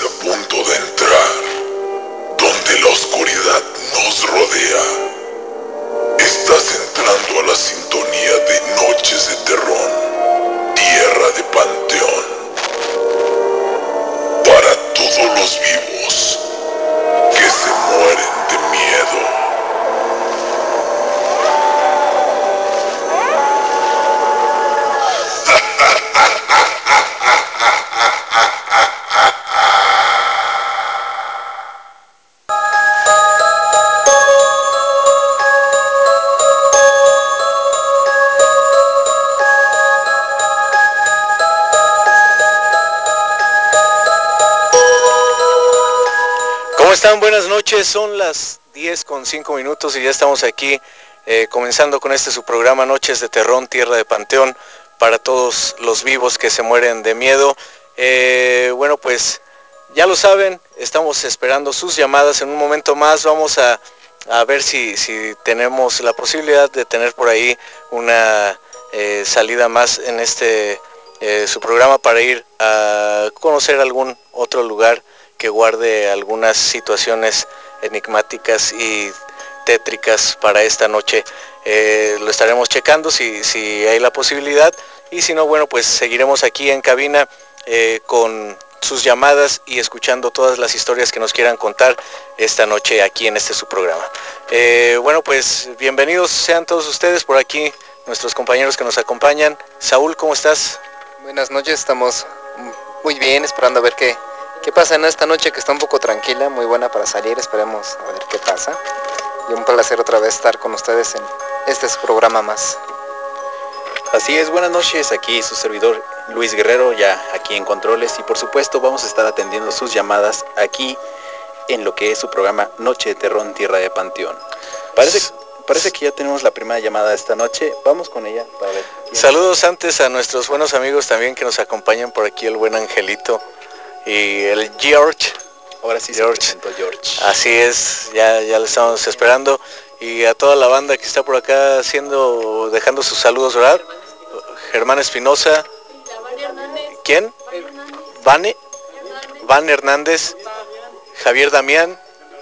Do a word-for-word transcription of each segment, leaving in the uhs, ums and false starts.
a punto de entrar donde la oscuridad nos rodea. Estás entrando a la sintonía de Noches de Terror, Tierra de Panteón. Para todos los vivos que se mueren de miedo. ¿Cómo están? Buenas noches, son las diez con cinco minutos y ya estamos aquí eh, comenzando con este su programa Noches de Terror, Tierra de Panteón, para todos los vivos que se mueren de miedo. Eh, bueno, pues ya lo saben, estamos esperando sus llamadas. En un momento más vamos a, a ver si, si tenemos la posibilidad de tener por ahí una eh, salida más en este eh, su programa para ir a conocer algún otro lugar que guarde algunas situaciones enigmáticas y tétricas para esta noche. Eh, lo estaremos checando si, si hay la posibilidad, y si no, bueno, pues seguiremos aquí en cabina eh, con sus llamadas y escuchando todas las historias que nos quieran contar esta noche aquí en este su programa. Eh, bueno, pues bienvenidos sean todos ustedes por aquí, nuestros compañeros que nos acompañan. Saúl, ¿cómo estás? Buenas noches, estamos muy bien, esperando a ver qué, qué pasa en esta noche que está un poco tranquila, muy buena para salir, esperemos a ver qué pasa. Y un placer otra vez estar con ustedes en este su programa más. Así es, buenas noches, aquí su servidor Luis Guerrero, ya aquí en Controles, y por supuesto vamos a estar atendiendo sus llamadas aquí en lo que es su programa Noche de Terror en Tierra de Panteón. Parece, parece que ya tenemos la primera llamada esta noche, vamos con ella para ver. Saludos antes a nuestros buenos amigos también que nos acompañan por aquí, el buen Angelito y el George. Ahora sí George. se presentó George. Así es, ya, ya lo estamos esperando. Y a toda la banda que está por acá haciendo, dejando sus saludos, ¿verdad? Germán Espinosa. ¿Quién? Vane. Van Hernández. Javier Damián.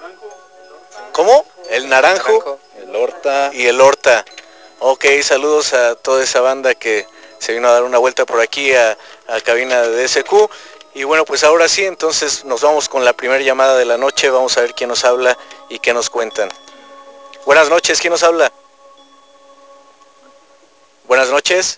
¿Cómo? El Naranjo. El Horta. Y el Horta. Ok, saludos a toda esa banda que se vino a dar una vuelta por aquí a, a cabina de D S Q. Y bueno, pues ahora sí, entonces nos vamos con la primera llamada de la noche. Vamos a ver quién nos habla y qué nos cuentan. Buenas noches, ¿quién nos habla? Buenas noches.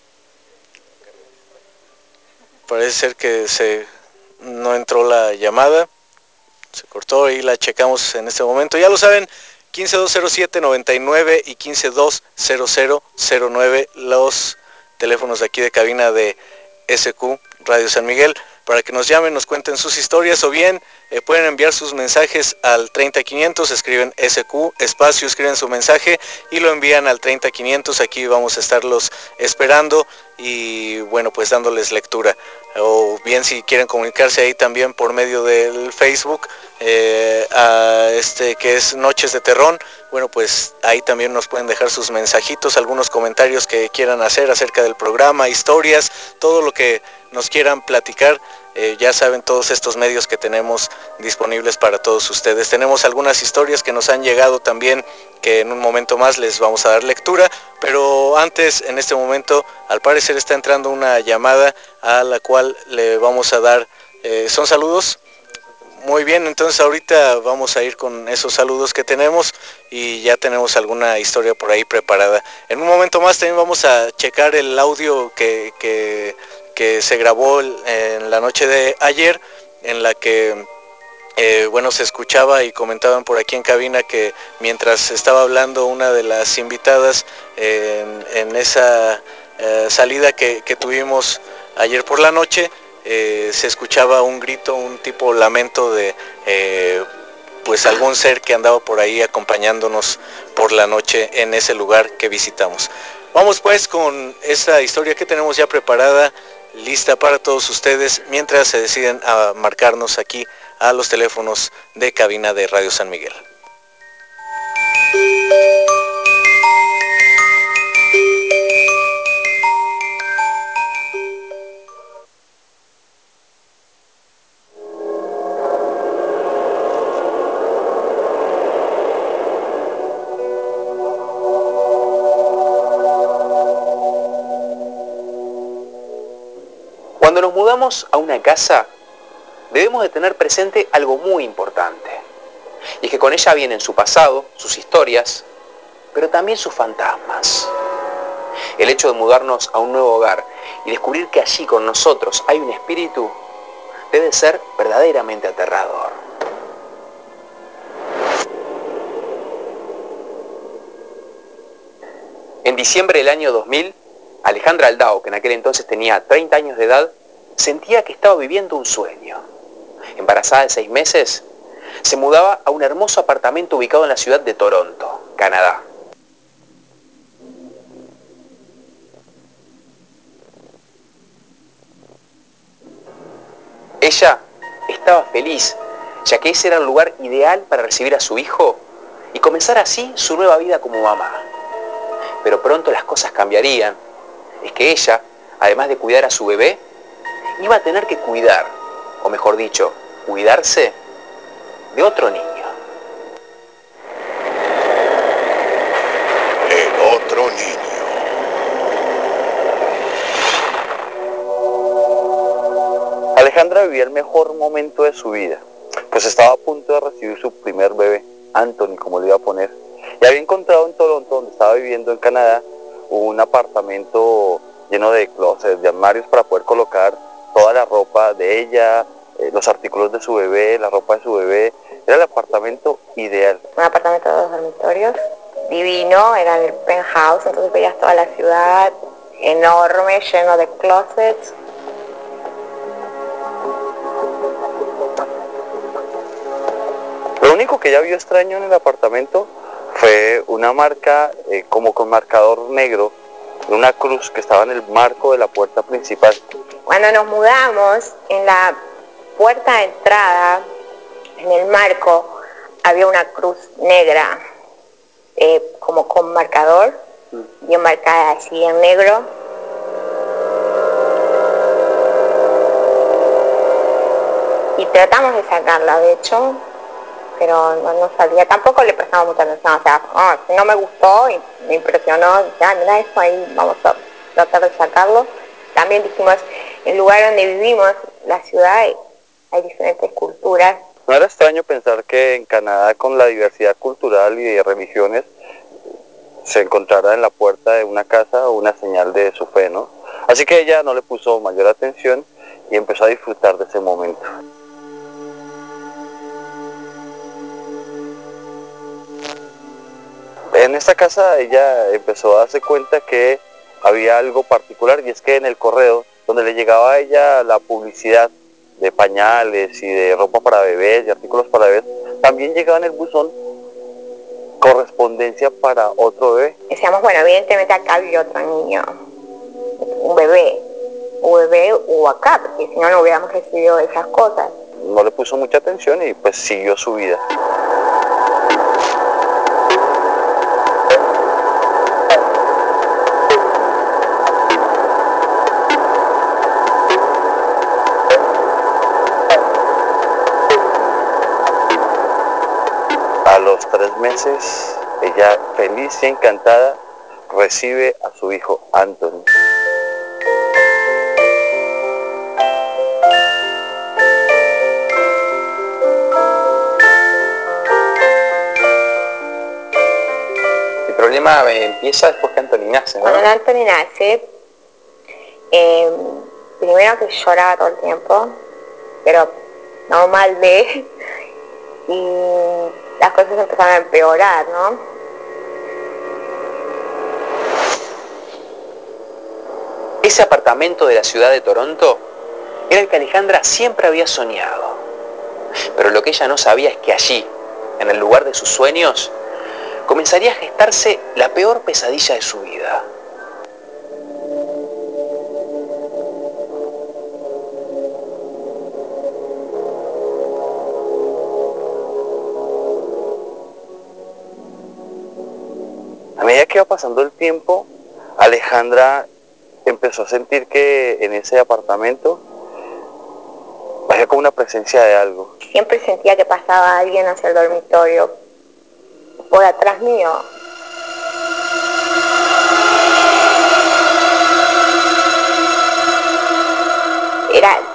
Parece ser que se no entró la llamada. Se cortó y la checamos en este momento. Ya lo saben, quince dos cero siete noventa y nueve y quince dos cero cero cero nueve, los teléfonos de aquí de cabina de S Q Radio San Miguel, para que nos llamen, nos cuenten sus historias, o bien eh, pueden enviar sus mensajes al treinta quinientos, escriben S Q, espacio, escriben su mensaje y lo envían al treinta quinientos. Aquí vamos a estarlos esperando y bueno, pues dándoles lectura. O bien si quieren comunicarse ahí también por medio del Facebook, eh, a este que es Noches de Terror, bueno, pues ahí también nos pueden dejar sus mensajitos, algunos comentarios que quieran hacer acerca del programa, historias, todo lo que nos quieran platicar. Eh, ya saben, todos estos medios que tenemos disponibles para todos ustedes. Tenemos algunas historias que nos han llegado también, que en un momento más les vamos a dar lectura, pero antes, en este momento, al parecer está entrando una llamada a la cual le vamos a dar, eh, ¿son saludos? Muy bien, entonces ahorita vamos a ir con esos saludos que tenemos y ya tenemos alguna historia por ahí preparada. En un momento más también vamos a checar el audio que, que, que se grabó en la noche de ayer, en la que eh, bueno, se escuchaba y comentaban por aquí en cabina que mientras estaba hablando una de las invitadas eh, en, en esa eh, salida que, que tuvimos ayer por la noche, eh, se escuchaba un grito, un tipo lamento de eh, pues algún ser que andaba por ahí acompañándonos por la noche en ese lugar que visitamos. Vamos pues con esta historia que tenemos ya preparada, lista para todos ustedes, mientras se deciden a marcarnos aquí a los teléfonos de cabina de Radio San Miguel. Cuando nos mudamos a una casa, debemos de tener presente algo muy importante. Y es que con ella vienen su pasado, sus historias, pero también sus fantasmas. El hecho de mudarnos a un nuevo hogar y descubrir que allí con nosotros hay un espíritu debe ser verdaderamente aterrador. En diciembre del año dos mil, Alejandra Aldao, que en aquel entonces tenía treinta años de edad, sentía que estaba viviendo un sueño. Embarazada de seis meses, se mudaba a un hermoso apartamento ubicado en la ciudad de Toronto, Canadá. Ella estaba feliz, ya que ese era el lugar ideal para recibir a su hijo y comenzar así su nueva vida como mamá. Pero pronto las cosas cambiarían. Es que ella, además de cuidar a su bebé, iba a tener que cuidar, o mejor dicho, cuidarse de otro niño. El otro niño. Alejandra vivía el mejor momento de su vida, pues estaba a punto de recibir su primer bebé, Anthony, como le iba a poner. Y había encontrado en Toronto, donde estaba viviendo en Canadá, un apartamento lleno de closets, de armarios para poder colocar toda la ropa de ella, eh, los artículos de su bebé, la ropa de su bebé. Era el apartamento ideal. Un apartamento de dos dormitorios, divino, era el penthouse, entonces veías toda la ciudad, enorme, lleno de closets. Lo único que ella vio extraño en el apartamento fue una marca eh, como con marcador negro, una cruz que estaba en el marco de la puerta principal. Cuando nos mudamos, en la puerta de entrada, en el marco, había una cruz negra, eh, como con marcador, bien marcada así en negro. Y tratamos de sacarla, de hecho, pero no, no salía. Tampoco le prestamos mucha atención, o sea, oh, no me gustó y me impresionó, dije, ah, mira eso ahí, vamos a tratar de sacarlo. También dijimos, el lugar donde vivimos, la ciudad, hay, hay diferentes culturas. No era extraño pensar que en Canadá, con la diversidad cultural y de religiones, se encontrara en la puerta de una casa una señal de su fe, ¿no? Así que ella no le puso mayor atención y empezó a disfrutar de ese momento. En esta casa ella empezó a darse cuenta que había algo particular, y es que en el correo donde le llegaba a ella la publicidad de pañales y de ropa para bebés y artículos para bebés, también llegaba en el buzón correspondencia para otro bebé. Decíamos, bueno, evidentemente acá había otro niño, un bebé, un bebé o acá, porque si no, no hubiéramos recibido esas cosas. No le puso mucha atención y pues siguió su vida. A los tres meses, ella feliz y encantada recibe a su hijo Anthony. El problema empieza después que Anthony nace, ¿no? Cuando Anthony nace, eh, primero que lloraba todo el tiempo, pero no mal de, y las cosas empezaron a empeorar, ¿no? Ese apartamento de la ciudad de Toronto era el que Alejandra siempre había soñado. Pero lo que ella no sabía es que allí, en el lugar de sus sueños, comenzaría a gestarse la peor pesadilla de su vida. A medida que iba pasando el tiempo, Alejandra empezó a sentir que en ese apartamento había como una presencia de algo. Siempre sentía que pasaba alguien hacia el dormitorio, por atrás mío.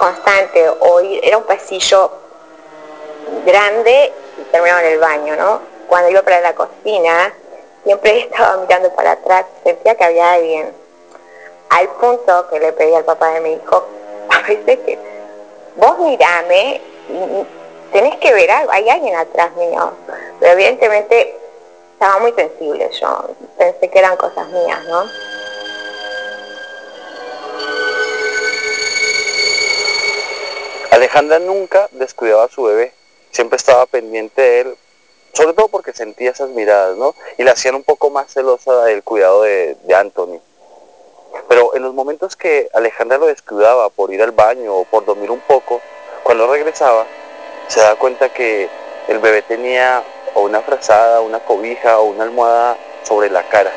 constante oír, era un pasillo grande y terminaba en el baño, ¿no? Cuando iba para la cocina, siempre estaba mirando para atrás, sentía que había alguien. Al punto que le pedí al papá de mi hijo, a veces que, vos mirame, tenés que ver algo, hay alguien atrás mío. Pero evidentemente estaba muy sensible yo, pensé que eran cosas mías, ¿no? Alejandra nunca descuidaba a su bebé, siempre estaba pendiente de él, sobre todo porque sentía esas miradas, ¿no? Y la hacían un poco más celosa del cuidado de, de Anthony. Pero en los momentos que Alejandra lo descuidaba por ir al baño o por dormir un poco, cuando regresaba, se da cuenta que el bebé tenía o una frazada, una cobija o una almohada sobre la cara.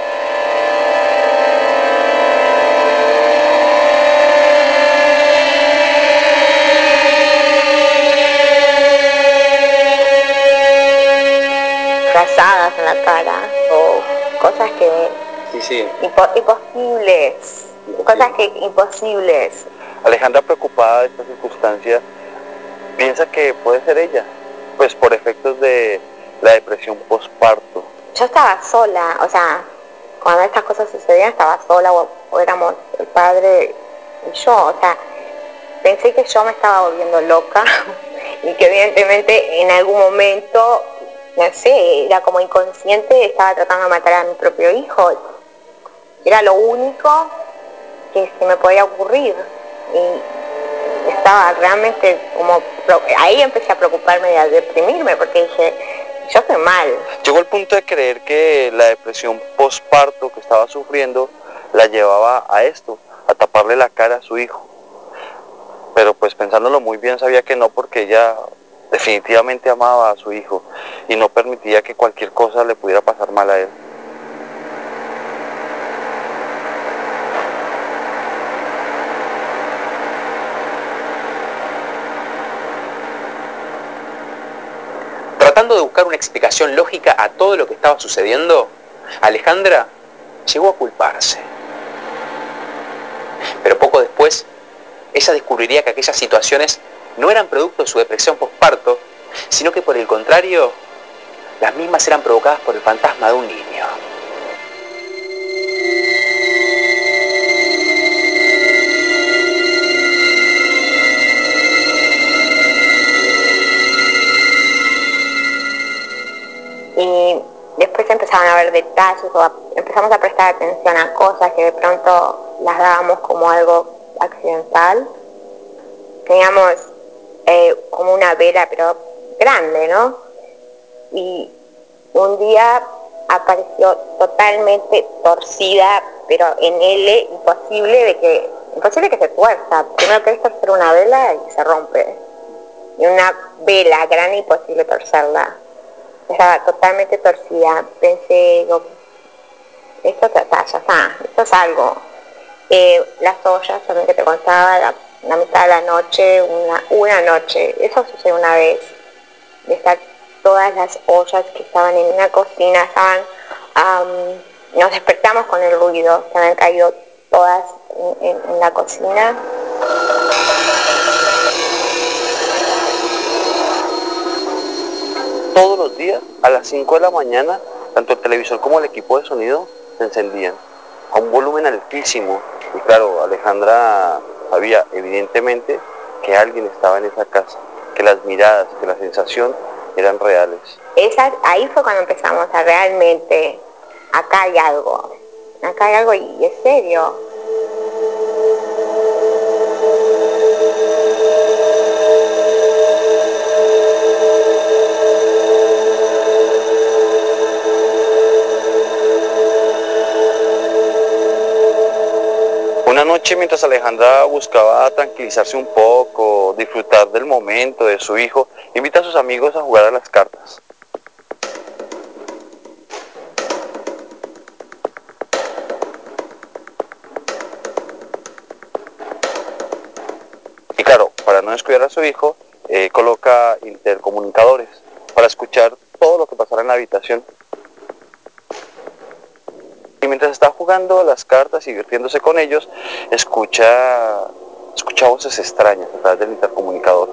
Frazadas en la cara o cosas que Sí, sí. impo imposibles, cosas que imposibles. Alejandra, preocupada de esta circunstancia, piensa que puede ser ella, pues por efectos de la depresión postparto. Yo estaba sola, o sea, cuando estas cosas sucedían estaba sola o, o éramos el padre y yo, o sea, pensé que yo me estaba volviendo loca y que evidentemente en algún momento, no sé, era como inconsciente, estaba tratando de matar a mi propio hijo. Era lo único que se me podía ocurrir y estaba realmente como, ahí empecé a preocuparme y a deprimirme porque dije, yo estoy mal. Llegó al punto de creer que la depresión postparto que estaba sufriendo la llevaba a esto, a taparle la cara a su hijo. Pero pues pensándolo muy bien sabía que no, porque ella definitivamente amaba a su hijo y no permitía que cualquier cosa le pudiera pasar mal a él. Tratando de buscar una explicación lógica a todo lo que estaba sucediendo, Alejandra llegó a culparse. Pero poco después, ella descubriría que aquellas situaciones no eran producto de su depresión postparto, sino que por el contrario, las mismas eran provocadas por el fantasma de un niño. Y después empezaron a ver detalles o a, empezamos a prestar atención a cosas que de pronto las dábamos como algo accidental. Teníamos eh, como una vela pero grande, ¿no? Y un día apareció totalmente torcida, pero en L, imposible de que, imposible que se tuerza. Primero que esto es una vela y se rompe. Y una vela grande, imposible torcerla. Estaba totalmente torcida. Pensé, digo, esto ya está, ya está, esto es algo. Eh, las ollas también que te contaba, la, la mitad de la noche, una, una noche, eso sucedió una vez, de estar todas las ollas que estaban en una cocina, estaban, um, nos despertamos con el ruido, se habían caído todas en, en, en la cocina. Todos los días, a las cinco de la mañana, tanto el televisor como el equipo de sonido se encendían a un volumen altísimo. Y claro, Alejandra sabía evidentemente que alguien estaba en esa casa, que las miradas, que la sensación eran reales. Esa, ahí fue cuando empezamos a realmente, acá hay algo, acá hay algo y es serio. Una noche, mientras Alejandra buscaba tranquilizarse un poco, disfrutar del momento de su hijo, invita a sus amigos a jugar a las cartas. Y claro, para no descuidar a su hijo, eh, coloca intercomunicadores para escuchar todo lo que pasara en la habitación. Y mientras está jugando a las cartas y divirtiéndose con ellos, escucha Escuchaba voces extrañas a través del intercomunicador.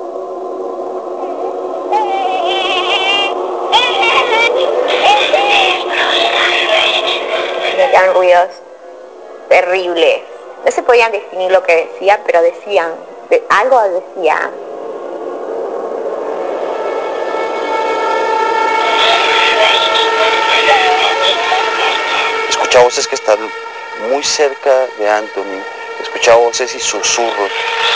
Eran ruidos terribles. No se podían definir lo que decía, pero decían, de, algo decía. Escuchaba voces que están muy cerca de Anthony. Escuchaba voces y susurros.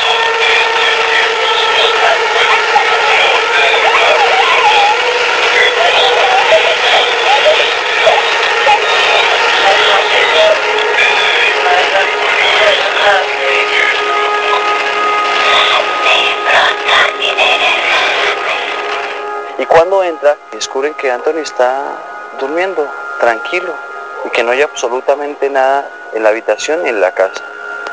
Y cuando entra, descubren que Anthony está durmiendo, tranquilo, y que no hay absolutamente nada en la habitación ni en la casa.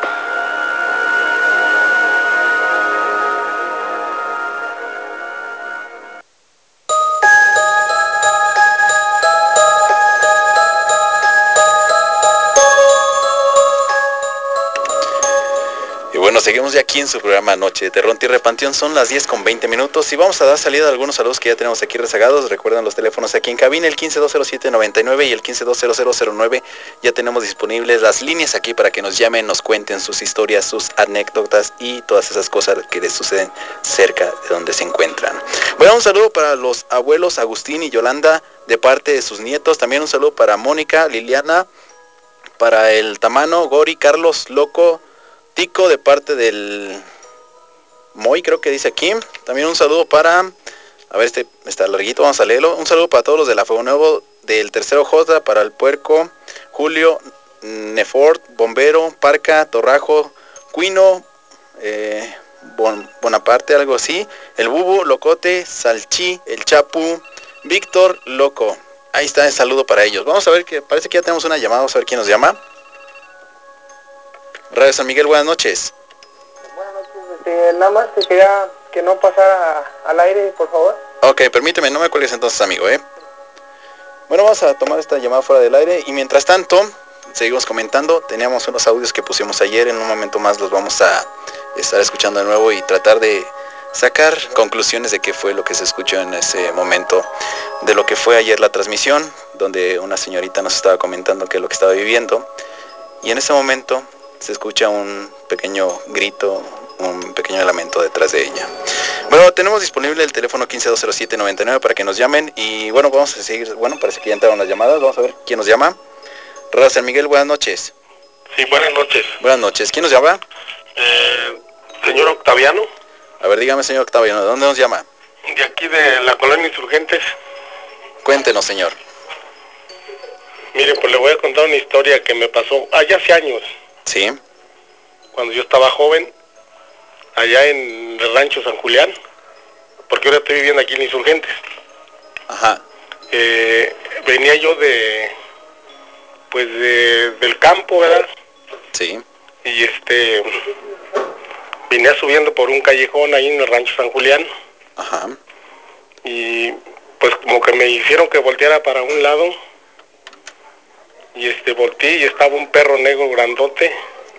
Bueno, seguimos ya aquí en su programa Noche de Terror, Tierra de Panteón. Son las diez con veinte minutos y vamos a dar salida a algunos saludos que ya tenemos aquí rezagados. Recuerden los teléfonos aquí en cabina, el quince dos cero siete noventa y nueve y el quince dos cero cero cero nueve. Ya tenemos disponibles las líneas aquí para que nos llamen, nos cuenten sus historias, sus anécdotas y todas esas cosas que les suceden cerca de donde se encuentran. Bueno, un saludo para los abuelos Agustín y Yolanda de parte de sus nietos. También un saludo para Mónica, Liliana, para el Tamano, Gori, Carlos, Loco, Tico de parte del Moy, creo que dice aquí. También un saludo para, a ver, este está larguito, vamos a leerlo. Un saludo para todos los de la Fuego Nuevo, del Tercero J, para el Puerco, Julio, Nefort, Bombero, Parca, Torrajo, Cuino, eh, bon, Bonaparte, algo así, el Bubu, Locote, Salchi, el Chapu, Víctor, Loco. Ahí está el saludo para ellos. Vamos a ver que parece que ya tenemos una llamada, vamos a ver quién nos llama. Radio San Miguel, buenas noches. Buenas noches, este, nada más te quería que no pasara al aire, por favor. Ok, permíteme, no me cuelgues entonces, amigo, ¿eh? Bueno, vamos a tomar esta llamada fuera del aire y mientras tanto, seguimos comentando. Teníamos unos audios que pusimos ayer, en un momento más los vamos a estar escuchando de nuevo y tratar de sacar conclusiones de qué fue lo que se escuchó en ese momento, de lo que fue ayer la transmisión, donde una señorita nos estaba comentando qué es lo que estaba viviendo. Y en ese momento se escucha un pequeño grito, un pequeño lamento detrás de ella. Bueno, tenemos disponible el teléfono quince dos cero siete noventa y nueve para que nos llamen. Y bueno, vamos a seguir. Bueno, parece que ya entraron las llamadas. Vamos a ver quién nos llama. Radio San Miguel, buenas noches. Sí, buenas noches. Buenas noches. ¿Quién nos llama? Eh, señor Octaviano. A ver, dígame, señor Octaviano, ¿de dónde nos llama? De aquí de la colonia Insurgentes. Cuéntenos, señor. Mire, pues le voy a contar una historia que me pasó allá hace años. Sí. Cuando yo estaba joven, allá en el rancho San Julián, porque ahora estoy viviendo aquí en Insurgentes. Ajá. Eh, venía yo de, pues de, del campo, ¿verdad? Sí. Y este, venía subiendo por un callejón ahí en el rancho San Julián. Ajá. Y pues como que me hicieron que volteara para un lado. Y este volteé y estaba un perro negro grandote.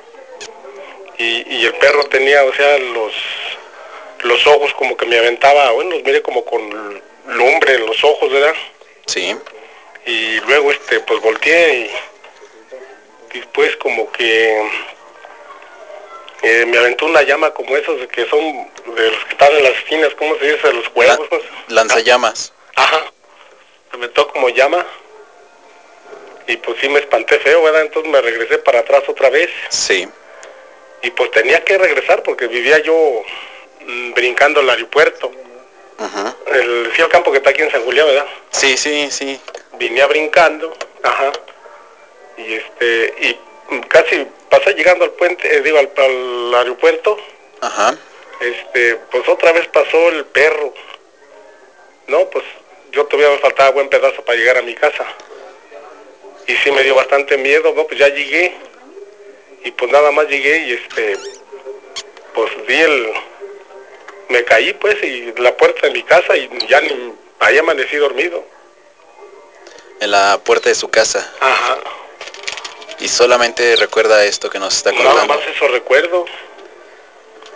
Y, y el perro tenía, o sea, los los ojos como que me aventaba, bueno, los miré como con lumbre en los ojos, ¿verdad? Sí. Y luego este pues volteé y después como que eh, me aventó una llama como esos que son de los que están en las esquinas, ¿cómo se dice? Los juegos. La, lanzallamas. Ajá. Me aventó como llama. Y pues sí me espanté feo, ¿verdad? Entonces me regresé para atrás otra vez. Sí. Y pues tenía que regresar porque vivía yo mmm, brincando el aeropuerto. Ajá. El, sí, el campo que está aquí en San Julián, ¿verdad? Sí, sí, sí. Venía brincando, ajá. Y este, y casi pasé llegando al puente, eh, digo, al, al aeropuerto. Ajá. Este, pues otra vez pasó el perro. No, pues yo todavía me faltaba buen pedazo para llegar a mi casa. Y sí me dio bastante miedo, ¿no? Pues ya llegué. Y pues nada más llegué y este, pues vi el, me caí pues y la puerta de mi casa y ya ni, ahí amanecí dormido. En la puerta de su casa. Ajá. Y solamente recuerda esto que nos está contando. Nada más eso recuerdo.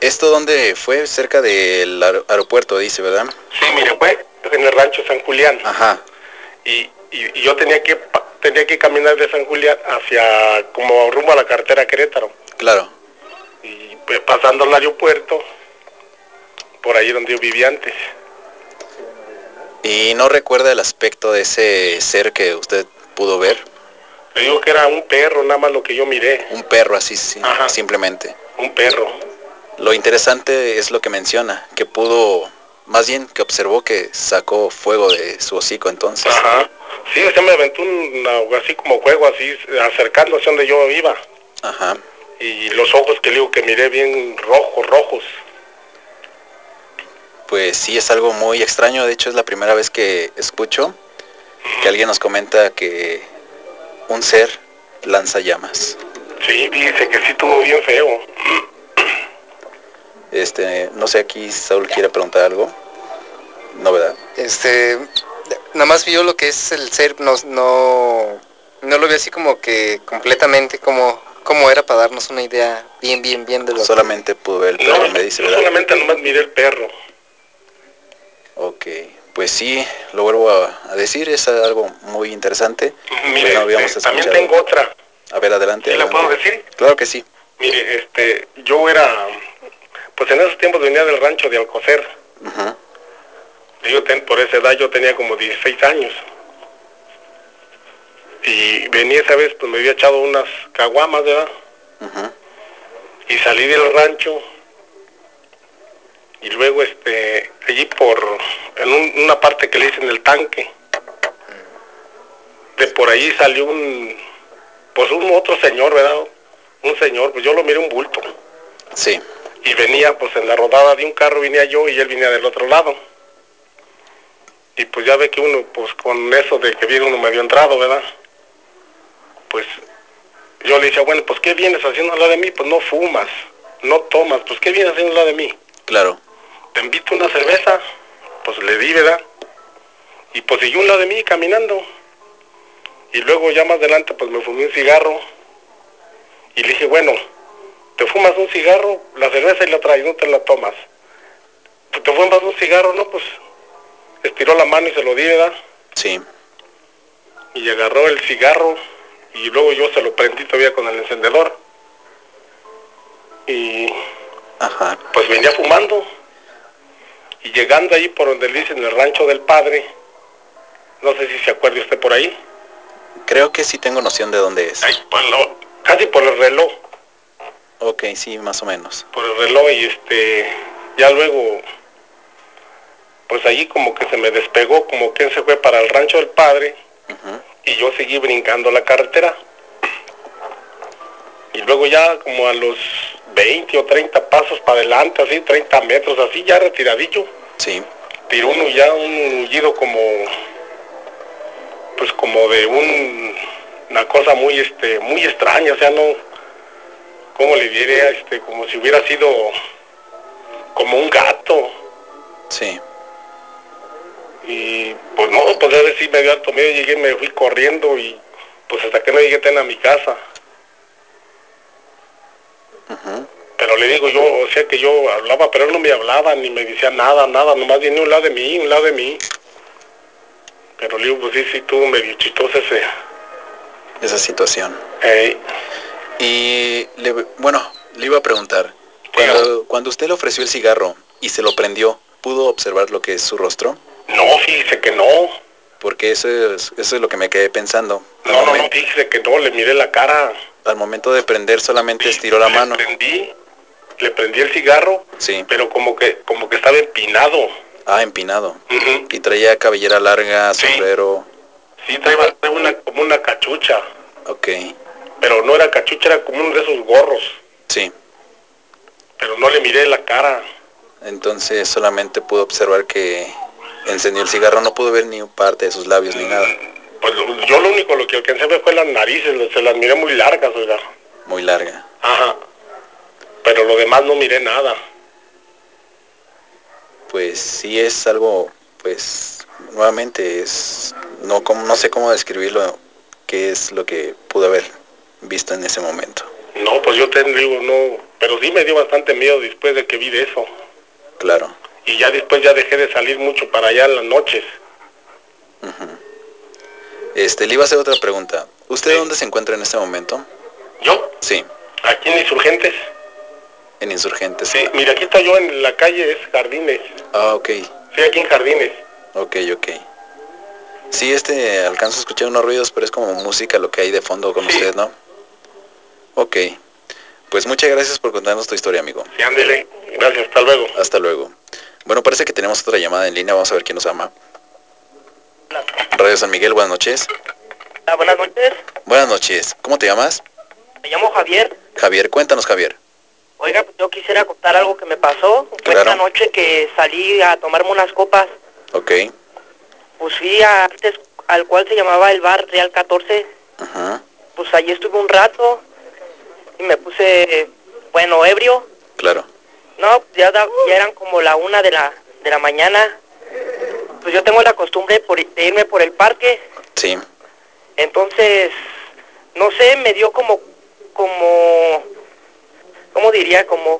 ¿Esto dónde fue? Cerca del aer- aeropuerto, dice, ¿verdad? Sí, mire, fue en el rancho San Julián. Ajá. Y, y, y yo tenía que pa- tenía que caminar de San Julián hacia, como rumbo a la carretera Querétaro. Claro. Y pues, pasando al aeropuerto, por ahí donde yo vivía antes. ¿Y no recuerda el aspecto de ese ser que usted pudo ver? Le digo que era un perro, nada más lo que yo miré. Un perro, así sí, Ajá. simplemente. Un perro. Lo interesante es lo que menciona, que pudo, más bien que observó que sacó fuego de su hocico entonces. Ajá. Sí, se me aventó un, así como juego, así, acercándose donde yo iba. Ajá. Y los ojos que le digo que miré bien rojos, rojos. Pues sí, es algo muy extraño. De hecho, es la primera vez que escucho que alguien nos comenta que un ser lanza llamas. Sí, dice que sí estuvo bien feo. Este, no sé, aquí Saúl quiere preguntar algo. No, ¿verdad? Este, nada más vio lo que es el ser, no, no, no lo vio así como que completamente como, como era para darnos una idea bien, bien, bien de lo Solamente pudo ver el perro, No, me dice, yo ¿verdad? solamente nomás miré el perro. Ok, pues sí, lo vuelvo a, a decir, es algo muy interesante. Mire, Pues no habíamos este, también escuchado. tengo otra. A ver, adelante. ¿Sí la adelante. puedo decir? Claro que sí. Mire, este, yo era, pues en esos tiempos venía del rancho de Alcocer. Ajá. Yo ten, por esa edad yo tenía como dieciséis años. Y venía esa vez, pues me había echado unas caguamas, ¿verdad? Ajá. Y salí del rancho. Y luego, este, allí por, en un- una parte que le dicen el tanque. De por ahí salió un, pues un otro señor, ¿verdad? Un señor, pues yo lo miré un bulto. Sí. Y venía, pues en la rodada de un carro venía yo y él venía del otro lado. Y pues ya ve que uno, pues con eso de que viene uno medio entrado, ¿verdad? Pues yo le decía, bueno, pues ¿qué vienes haciendo al lado de mí? Pues no fumas, no tomas, pues ¿qué vienes haciendo al lado de mí? Claro. Te invito una cerveza, pues le di, ¿verdad? Y pues siguió un lado de mí caminando. Y luego ya más adelante pues me fumé un cigarro. Y le dije, bueno, te fumas un cigarro, la cerveza y la traes, no te la tomas. Pues te fumas un cigarro, no, pues estiró la mano y se lo di, ¿verdad? Sí. Y agarró el cigarro y luego yo se lo prendí todavía con el encendedor. Y Ajá. pues venía fumando. Y llegando ahí por donde le dicen el rancho del padre, no sé si se acuerda usted por ahí. Creo que sí tengo noción de dónde es. Ahí, por lo, casi por el reloj. Ok, sí, más o menos. Por el reloj y este, ya luego, pues allí como que se me despegó, como que él se fue para el rancho del padre. Ajá. Y yo seguí brincando la carretera. Y luego ya como a los veinte o treinta pasos para adelante, así, treinta metros, así, ya retiradillo. Sí. Tiró uno ya un mullido como, pues como de un, una cosa muy, este, muy extraña, o sea, no, ¿cómo le diría? Este, como si hubiera sido como un gato. Sí. Y pues no, pues a ver si me dio alto miedo, llegué, me fui corriendo y pues hasta que no llegué ten a mi casa. Ajá. Pero le digo yo, o sea que yo hablaba, pero él no me hablaba, ni me decía nada, nada, nomás viene un lado de mí, un lado de mí. Pero le digo, pues sí, sí, tuvo medio chistoso ese. Esa situación. Eh, Y, le, bueno, le iba a preguntar, cuando, cuando usted le ofreció el cigarro y se lo prendió, ¿pudo observar lo que es su rostro? no, fíjese que no. Porque eso es, eso es lo que me quedé pensando. Al No, no, no, momento, fíjese que no, le miré la cara. al momento de prender solamente estiró la le mano. Prendí, le prendí el cigarro, Sí. pero como que, como que estaba empinado. Ah, empinado. Uh-huh. Y traía cabellera larga, sombrero. Sí, traía, traía una, como una cachucha. Ok. Pero no era cachucha, era como uno de esos gorros. Sí. Pero no le miré la cara. Entonces solamente pudo observar que encendió el cigarro, no pudo ver ni parte de sus labios ni nada. Pues yo lo único lo que alcancé a ver fue las narices, se las miré muy largas, oiga. Muy larga. Ajá. Pero lo demás no miré nada. Pues sí es algo, pues nuevamente es, no, como, no sé cómo describirlo, qué es lo que pudo haber visto en ese momento. No, pues yo te digo, no, pero sí me dio bastante miedo después de que vi de eso. Claro. Y ya después ya dejé de salir mucho para allá en las noches. Uh-huh. Este, le iba a hacer otra pregunta. ¿Usted Sí. dónde se encuentra en este momento? ¿Yo? Sí. Aquí en Insurgentes. En Insurgentes. Sí, mira, aquí estoy yo en la calle, es Jardines. Ah, ok. Sí, aquí en Jardines. Ok, ok. Sí, este, alcanzo a escuchar unos ruidos, pero es como música lo que hay de fondo con Sí. usted, ¿no? Ok. Pues muchas gracias por contarnos tu historia, amigo. Sí, ándele. Gracias, hasta luego. Hasta luego. Bueno, parece que tenemos otra llamada en línea. Vamos a ver quién nos llama. Radio San Miguel, buenas noches. Ah, buenas noches. Buenas noches. ¿Cómo te llamas? Me llamo Javier. Javier, cuéntanos, Javier. Oiga, pues yo quisiera contar algo que me pasó. Fue Claro. esta noche que salí a tomarme unas copas. Ok. Pues fui a, antes al cual se llamaba el bar Real catorce. Ajá. Pues allí estuve un rato y me puse, bueno, ebrio. Claro. No, pues ya, da, ya eran como la una de la, de la mañana. Pues yo tengo la costumbre por, de irme por el parque. Sí. Entonces, no sé, me dio como, como, ¿cómo diría? Como,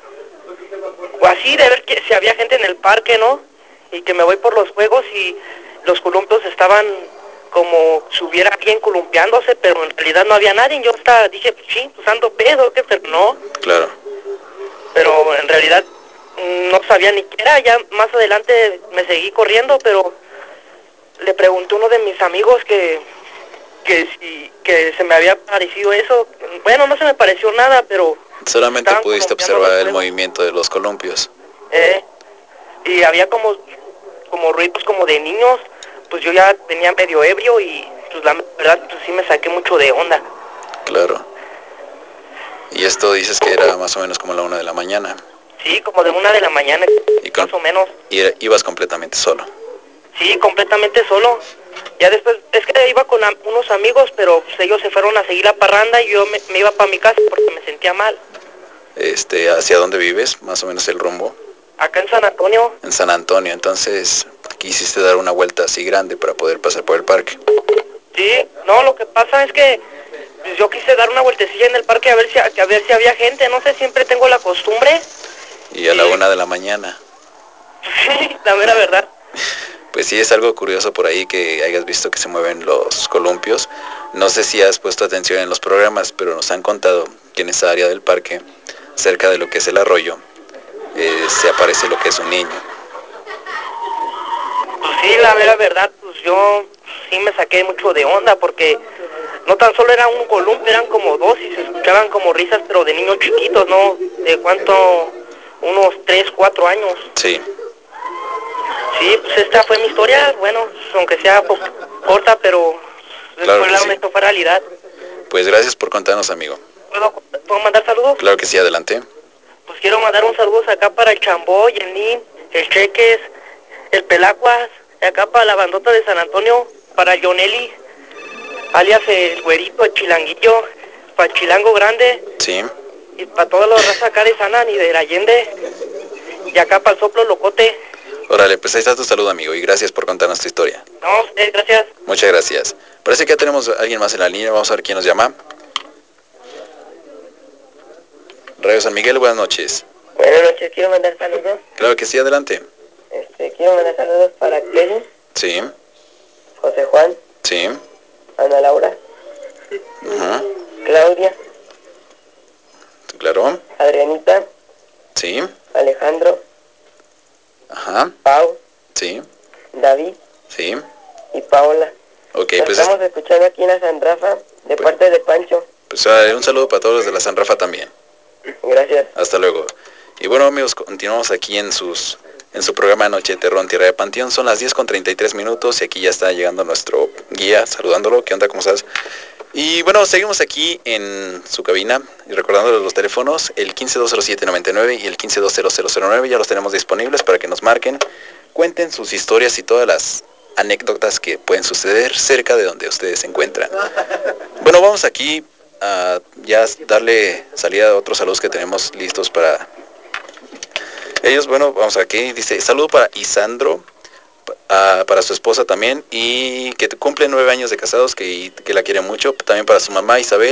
así de ver que si había gente en el parque, ¿no? Y que me voy por los juegos y los columpios estaban como si hubiera alguien columpiándose, pero en realidad no había nadie. Yo hasta dije, pues sí, pues ando pedo, ¿qué? Pero no. Claro. Pero en realidad no sabía ni qué era. Ya más adelante me seguí corriendo, pero le pregunté a uno de mis amigos que que si que se me había parecido eso. Bueno, no se me pareció nada, pero solamente pudiste observar el juegos. movimiento de los columpios. Eh, y había como como ruidos como de niños. Pues yo ya venía medio ebrio y pues la verdad pues sí me saqué mucho de onda. Claro. Y esto dices que era más o menos como la una de la mañana. Sí, como de una de la mañana, y con, más o menos. Y era, ibas completamente solo. Sí, completamente solo. Ya después, es que iba con a, unos amigos, pero pues, ellos se fueron a seguir la parranda y yo me, me iba para mi casa porque me sentía mal. Este, ¿hacia dónde vives? Más o menos el rumbo. Acá en San Antonio. En San Antonio, entonces quisiste dar una vuelta así grande para poder pasar por el parque. Sí, no, lo que pasa es que pues, yo quise dar una vueltecilla en el parque a ver si a, a ver si había gente, no sé, siempre tengo la costumbre. Y a la una de la mañana. Sí, la mera verdad. Pues sí, es algo curioso por ahí que hayas visto que se mueven los columpios. No sé si has puesto atención en los programas, pero nos han contado que en esa área del parque, cerca de lo que es el arroyo, eh, se aparece lo que es un niño. Pues sí, la mera verdad, pues yo sí me saqué mucho de onda porque no tan solo era un columpio, eran como dos y se escuchaban como risas, pero de niños chiquitos, ¿no? ¿De cuánto? Unos tres, cuatro años. Sí. Sí, pues esta fue mi historia, bueno, aunque sea corta, pero claro que sí. esto fue realidad. Pues gracias por contarnos, amigo. ¿Puedo, ¿Puedo mandar saludos? Claro que sí, adelante. Pues quiero mandar un saludo acá para el Chamboy, el Nin, el Cheques, el Pelacuas, acá para la bandota de San Antonio, para el Yoneli, alias el Güerito, el Chilanguillo, para el Chilango Grande. Sí. Y para toda la raza acá de Sanan y de Allende. Y acá para el Soplo Locote. Órale, pues ahí está tu saludo, amigo, y gracias por contarnos tu historia. No, eh, gracias. Muchas gracias. Parece que ya tenemos a alguien más en la línea, vamos a ver quién nos llama. Radio San Miguel, buenas noches. Buenas noches, quiero mandar saludos. Claro que sí, adelante. Este, quiero mandar saludos para Kelly. Sí. José Juan. Sí. Ana Laura. Uh-huh. Claudia. Claro. Adrianita. Sí. Alejandro. Ajá. Pau. Sí. David. Sí. Y Paola. Ok, Nos pues estamos es... escuchando aquí en la San Rafa, de pues, parte de Pancho. Pues uh, un saludo para todos los de la San Rafa también. Gracias. Hasta luego. Y bueno, amigos, continuamos aquí en sus en su programa Noche de Terror en Tierra de Panteón. Son las diez con treinta y tres minutos y aquí ya está llegando nuestro guía saludándolo. ¿Qué onda? ¿Cómo estás? Y bueno, seguimos aquí en su cabina y recordándoles los teléfonos, el quince dos cero siete noventa y nueve y el quince dos cero cero cero nueve, ya los tenemos disponibles para que nos marquen, cuenten sus historias y todas las anécdotas que pueden suceder cerca de donde ustedes se encuentran. Bueno, vamos aquí a ya darle salida a otros saludos que tenemos listos para ellos. Bueno, vamos aquí, dice, saludo para Isandro, Uh, para su esposa también, y que cumple nueve años de casados, que, que la quiere mucho, también para su mamá Isabel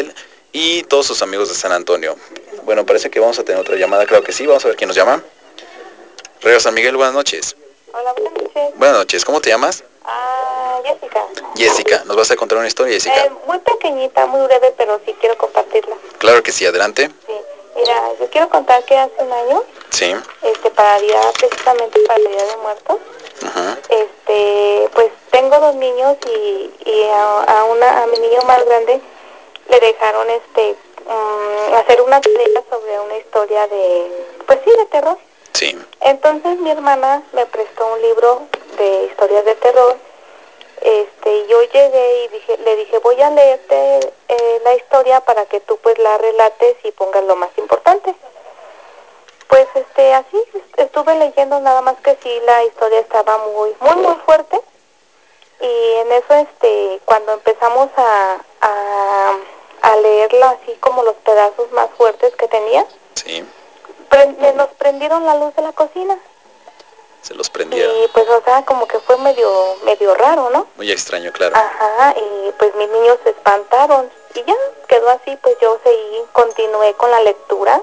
y todos sus amigos de San Antonio. Bueno, parece que vamos a tener otra llamada, claro que sí, vamos a ver quién nos llama. Radio San Miguel, buenas noches. Hola, buenas noches. Buenas noches, ¿cómo te llamas? Ah, Jessica. Jessica, ¿nos vas a contar una historia, Jessica? Eh, muy pequeñita, muy breve, pero sí quiero compartirla. Claro que sí, adelante. Sí, mira, yo quiero contar que hace un año, Sí. este, para día, precisamente para el Día de Muertos, Ajá. este, pues tengo dos niños y, y a, a una, a mi niño más grande le dejaron, este, um, hacer una tarea sobre una historia de, pues sí, de terror. Sí. Entonces mi hermana me prestó un libro de historias de terror. Este, y yo llegué y dije, le dije, voy a leerte eh, la historia para que tú pues la relates y pongas lo más importante. Pues este, así estuve leyendo, nada más que sí, la historia estaba muy, muy, muy fuerte. Y en eso, este, cuando empezamos a, a, a leerla así como los pedazos más fuertes que tenía, sí, pre nos prendieron la luz de la cocina. Se los prendieron. Y pues, o sea, como que fue medio, medio raro, ¿no? Muy extraño, claro. Ajá, y pues mis niños se espantaron. Y ya, quedó así, pues yo seguí, continué con la lectura.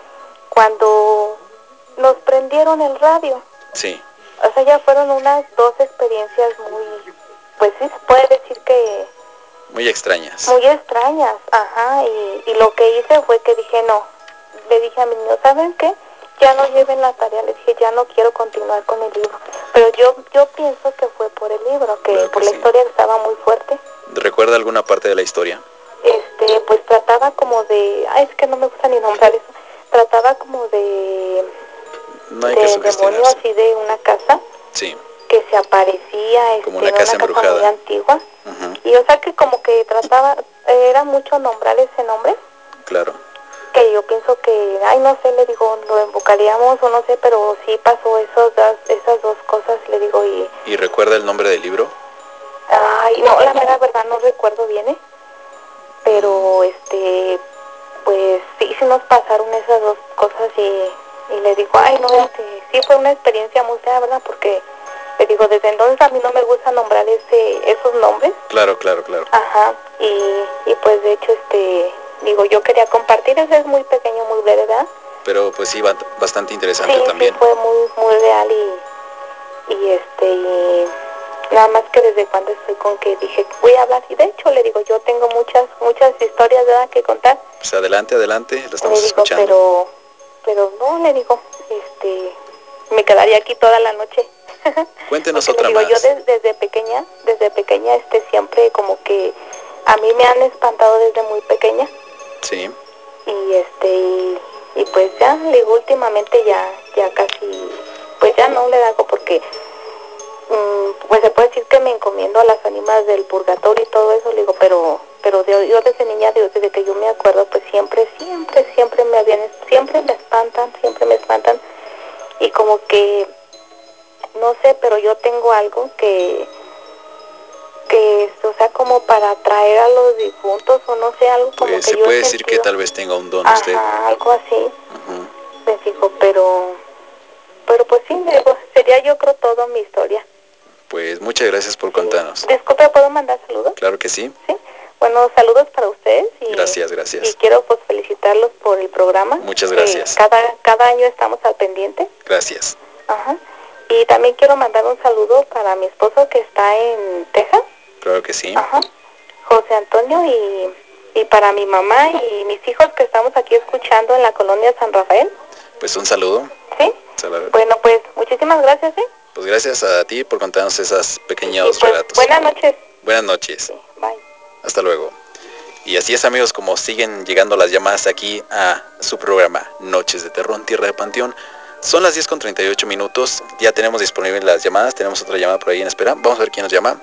Cuando nos prendieron el radio. Sí. O sea, ya fueron unas dos experiencias muy, pues sí, se puede decir que... Muy extrañas. Muy extrañas, ajá, y, y lo que hice fue que dije, no, le dije a mi niño, ¿saben qué? Ya no lleven la tarea, le dije, ya no quiero continuar con el libro. Pero yo yo pienso que fue por el libro, que, Claro que por la sí. historia estaba muy fuerte. ¿Recuerda alguna parte de la historia? Este, pues trataba como de, ay, es que no me gusta ni nombrar eso, trataba como de, No hay de que demonio sugestionarse. así de una casa Sí. que se aparecía, este, Como una en casa una casa muy embrujada. antigua. Ajá. Y o sea que como que trataba, era mucho nombrar ese nombre. Claro. Que yo pienso que, ay, no sé, le digo, lo invocaríamos o no sé, pero sí pasó esos dos, esas dos cosas, le digo, y... ¿Y recuerda el nombre del libro? Ay, no, la mera verdad no recuerdo bien, ¿eh? Pero, este, pues sí, sí nos pasaron esas dos cosas y, y le digo, ay, no, este, sí fue una experiencia muy fea, ¿verdad? Porque, le digo, desde entonces a mí no me gusta nombrar ese, esos nombres. Claro, claro, claro. Ajá, y, y pues de hecho, este, digo, yo quería compartir, ese es muy pequeño, muy breve, ¿verdad? Pero pues sí, bastante interesante sí, también. Sí, fue muy, muy real y, y este, y nada más que desde cuando estoy con que dije, voy a hablar, y de hecho le digo, yo tengo muchas, muchas historias, ¿verdad?, que contar. Pues adelante, adelante, lo estamos le digo, escuchando. Pero, pero no, le digo, este, me quedaría aquí toda la noche. Cuéntenos Porque otra le digo, más. yo des, desde pequeña, desde pequeña, este, siempre como que a mí me han espantado desde muy pequeña. Sí. Y este, y, y pues ya, le digo, últimamente ya, ya casi, pues ya no le hago porque, um, pues se puede decir que me encomiendo a las ánimas del purgatorio y todo eso, le digo, pero, pero de, yo desde niña, digo, desde que yo me acuerdo, pues siempre, siempre, siempre me habían, siempre me espantan, siempre me espantan, y como que, no sé, pero yo tengo algo que, que, o sea, como para atraer a los difuntos, o no sé, algo como Pues que se yo puede he decir que sentido. tal vez tenga un don Ajá, usted. algo así. Ajá. Les digo, pero, pero pues sí, me digo, sería yo creo todo mi historia. Pues muchas gracias por contarnos. Disculpe, ¿puedo mandar saludos? Claro que sí. Sí. Bueno, saludos para ustedes. Y, gracias, gracias. Y quiero pues felicitarlos por el programa. Muchas gracias. Cada, cada año estamos al pendiente. Gracias. Ajá. Y también quiero mandar un saludo para mi esposo que está en Texas. Claro que sí. Ajá. José Antonio, y, y para mi mamá y mis hijos que estamos aquí escuchando en la colonia San Rafael. Pues un saludo. Sí. Saludo. Bueno, pues muchísimas gracias, ¿eh? Pues gracias a ti por contarnos esas pequeños y pues, relatos. Buenas noches. Buenas noches. Sí, bye. Hasta luego. Y así es, amigos, como siguen llegando las llamadas aquí a su programa Noches de Terror, Tierra de Panteón. Son las diez con treinta y ocho minutos. Ya tenemos disponibles las llamadas. Tenemos otra llamada por ahí en espera. Vamos a ver quién nos llama.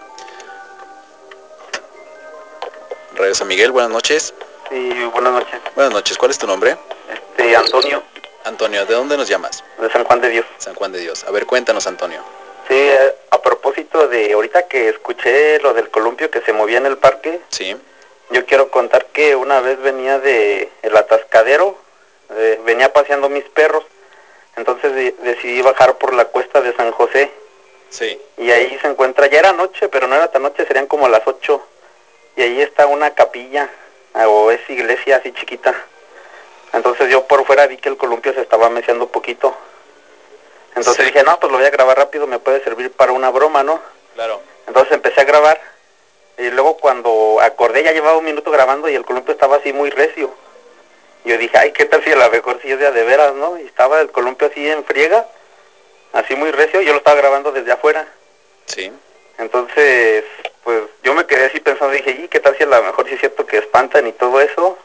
Radio San Miguel, buenas noches. Sí, buenas noches. Buenas noches, ¿cuál es tu nombre? Este, Antonio. Antonio, ¿de dónde nos llamas? De San Juan de Dios. San Juan de Dios. A ver, cuéntanos, Antonio. Sí, a propósito de ahorita que escuché lo del columpio que se movía en el parque. Sí. Yo quiero contar que una vez venía de el atascadero, eh, venía paseando mis perros, entonces de, decidí bajar por la cuesta de San José. Sí. Y ahí se encuentra, ya era noche, pero no era tan noche, serían como las ocho. Y ahí está una capilla, o es iglesia así chiquita. Entonces yo por fuera vi que el columpio se estaba meciendo poquito. Entonces sí. dije, no, pues lo voy a grabar rápido, me puede servir para una broma, ¿no? Claro. Entonces empecé a grabar, y luego cuando acordé ya llevaba un minuto grabando y el columpio estaba así muy recio. Yo dije, ay, ¿qué tal si a lo mejor sí es de, de veras, no? Y estaba el columpio así en friega, así muy recio, y yo lo estaba grabando desde afuera. Sí. Entonces, pues yo me quedé así pensando, dije, ¿y qué tal si a lo mejor sí es cierto que espantan y todo eso?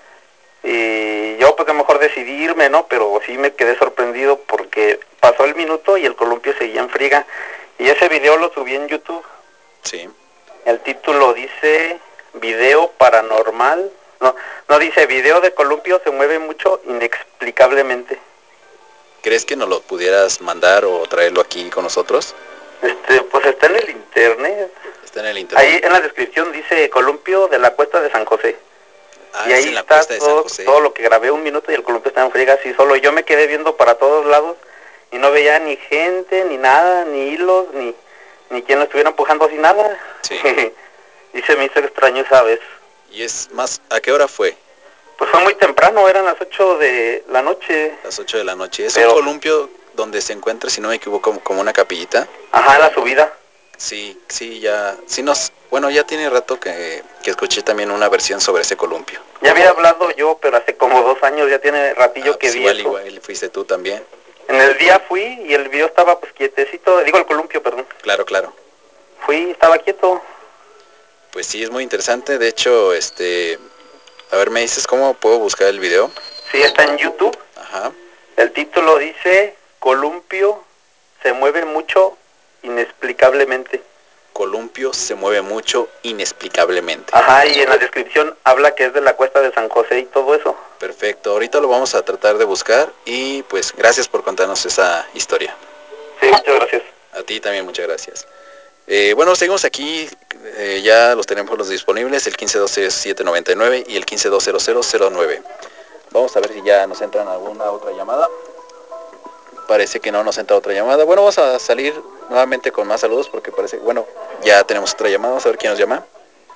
Y yo pues a lo mejor decidí irme, ¿no? Pero sí me quedé sorprendido porque pasó el minuto y el columpio seguía en friega. Y ese video lo subí en YouTube. Sí. El título dice video paranormal. No, no dice video de columpio se mueve mucho inexplicablemente. ¿Crees que nos lo pudieras mandar o traerlo aquí con nosotros? Este, pues está en el internet. Está en el internet. Ahí en la descripción dice columpio de la cuesta de San José. Ah, y ahí en la está cuesta de todo, San José. todo lo que grabé un minuto y el columpio está en friega así solo. Y yo me quedé viendo para todos lados y no veía ni gente, ni nada, ni hilos, ni, ni quien lo estuviera empujando así nada. Sí. Y se me hizo extraño esa vez. Y es más, ¿a qué hora fue? Pues fue muy temprano, eran las ocho de la noche. Las ocho de la noche. ¿Es Pero, un columpio donde se encuentra, si no me equivoco, como, como una capillita? Ajá, la subida. Sí, sí, ya, sí nos, bueno, ya tiene rato que, que escuché también una versión sobre ese columpio. Ya había hablado yo, pero hace como dos años, ya tiene ratillo ah, que pues vi igual, eso. igual, fuiste tú también. En el día fui y el video estaba pues quietecito, digo el columpio, perdón. Claro, claro. Fui, estaba quieto. Pues sí, es muy interesante, de hecho, este, a ver, ¿me dices cómo puedo buscar el video? Sí, está en YouTube. Ajá. El título dice, columpio se mueve mucho inexplicablemente. Columpio se mueve mucho inexplicablemente. Ajá, y en la descripción habla que es de la cuesta de San José y todo eso. Perfecto, ahorita lo vamos a tratar de buscar y pues gracias por contarnos esa historia. Sí, muchas gracias. A ti también, muchas gracias. Eh, bueno, seguimos aquí, eh, ya los tenemos los disponibles, el quince doce siete noventa y nueve y el quince dos cero cero cero nueve. Vamos a ver si ya nos entran alguna otra llamada. Parece que no nos entra otra llamada. Bueno, vamos a salir nuevamente con más saludos porque parece, bueno, ya tenemos otra llamada. Vamos a ver quién nos llama.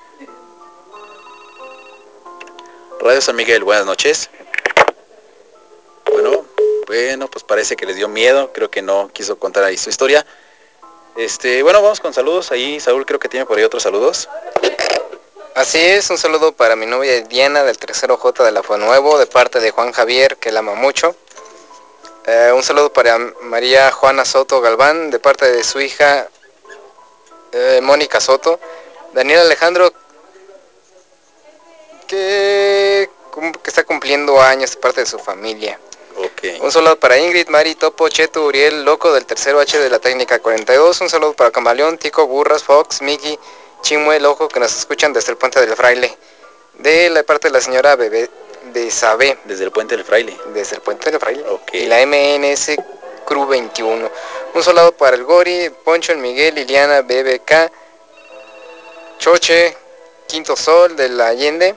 Radio San Miguel, buenas noches. Bueno, bueno, pues parece que les dio miedo. Creo que no quiso contar ahí su historia. Este, bueno, vamos con saludos. Ahí Saúl creo que tiene por ahí otros saludos. Así es, un saludo para mi novia Diana del tercero J de la Nuevo, de parte de Juan Javier, que la ama mucho. Eh, un saludo para María Juana Soto Galván, de parte de su hija eh, Mónica Soto. Daniel Alejandro, que, que está cumpliendo años, de parte de su familia. Okay. Un saludo para Ingrid, Mari, Topo, Cheto, Uriel, Loco del tercero H de la técnica cuarenta y dos. Un saludo para Camaleón, Tico, Burras, Fox, Miki, Chimue, Loco, que nos escuchan desde el Puente del Fraile. De la parte de la señora Bebé de Sabé. Desde el Puente del Fraile. Desde el Puente del Fraile. Okay. Y la M N S Cru veintiuno. Un saludo para el Gori, Poncho, el Miguel, Liliana, B B K, Choche, Quinto Sol de la Allende.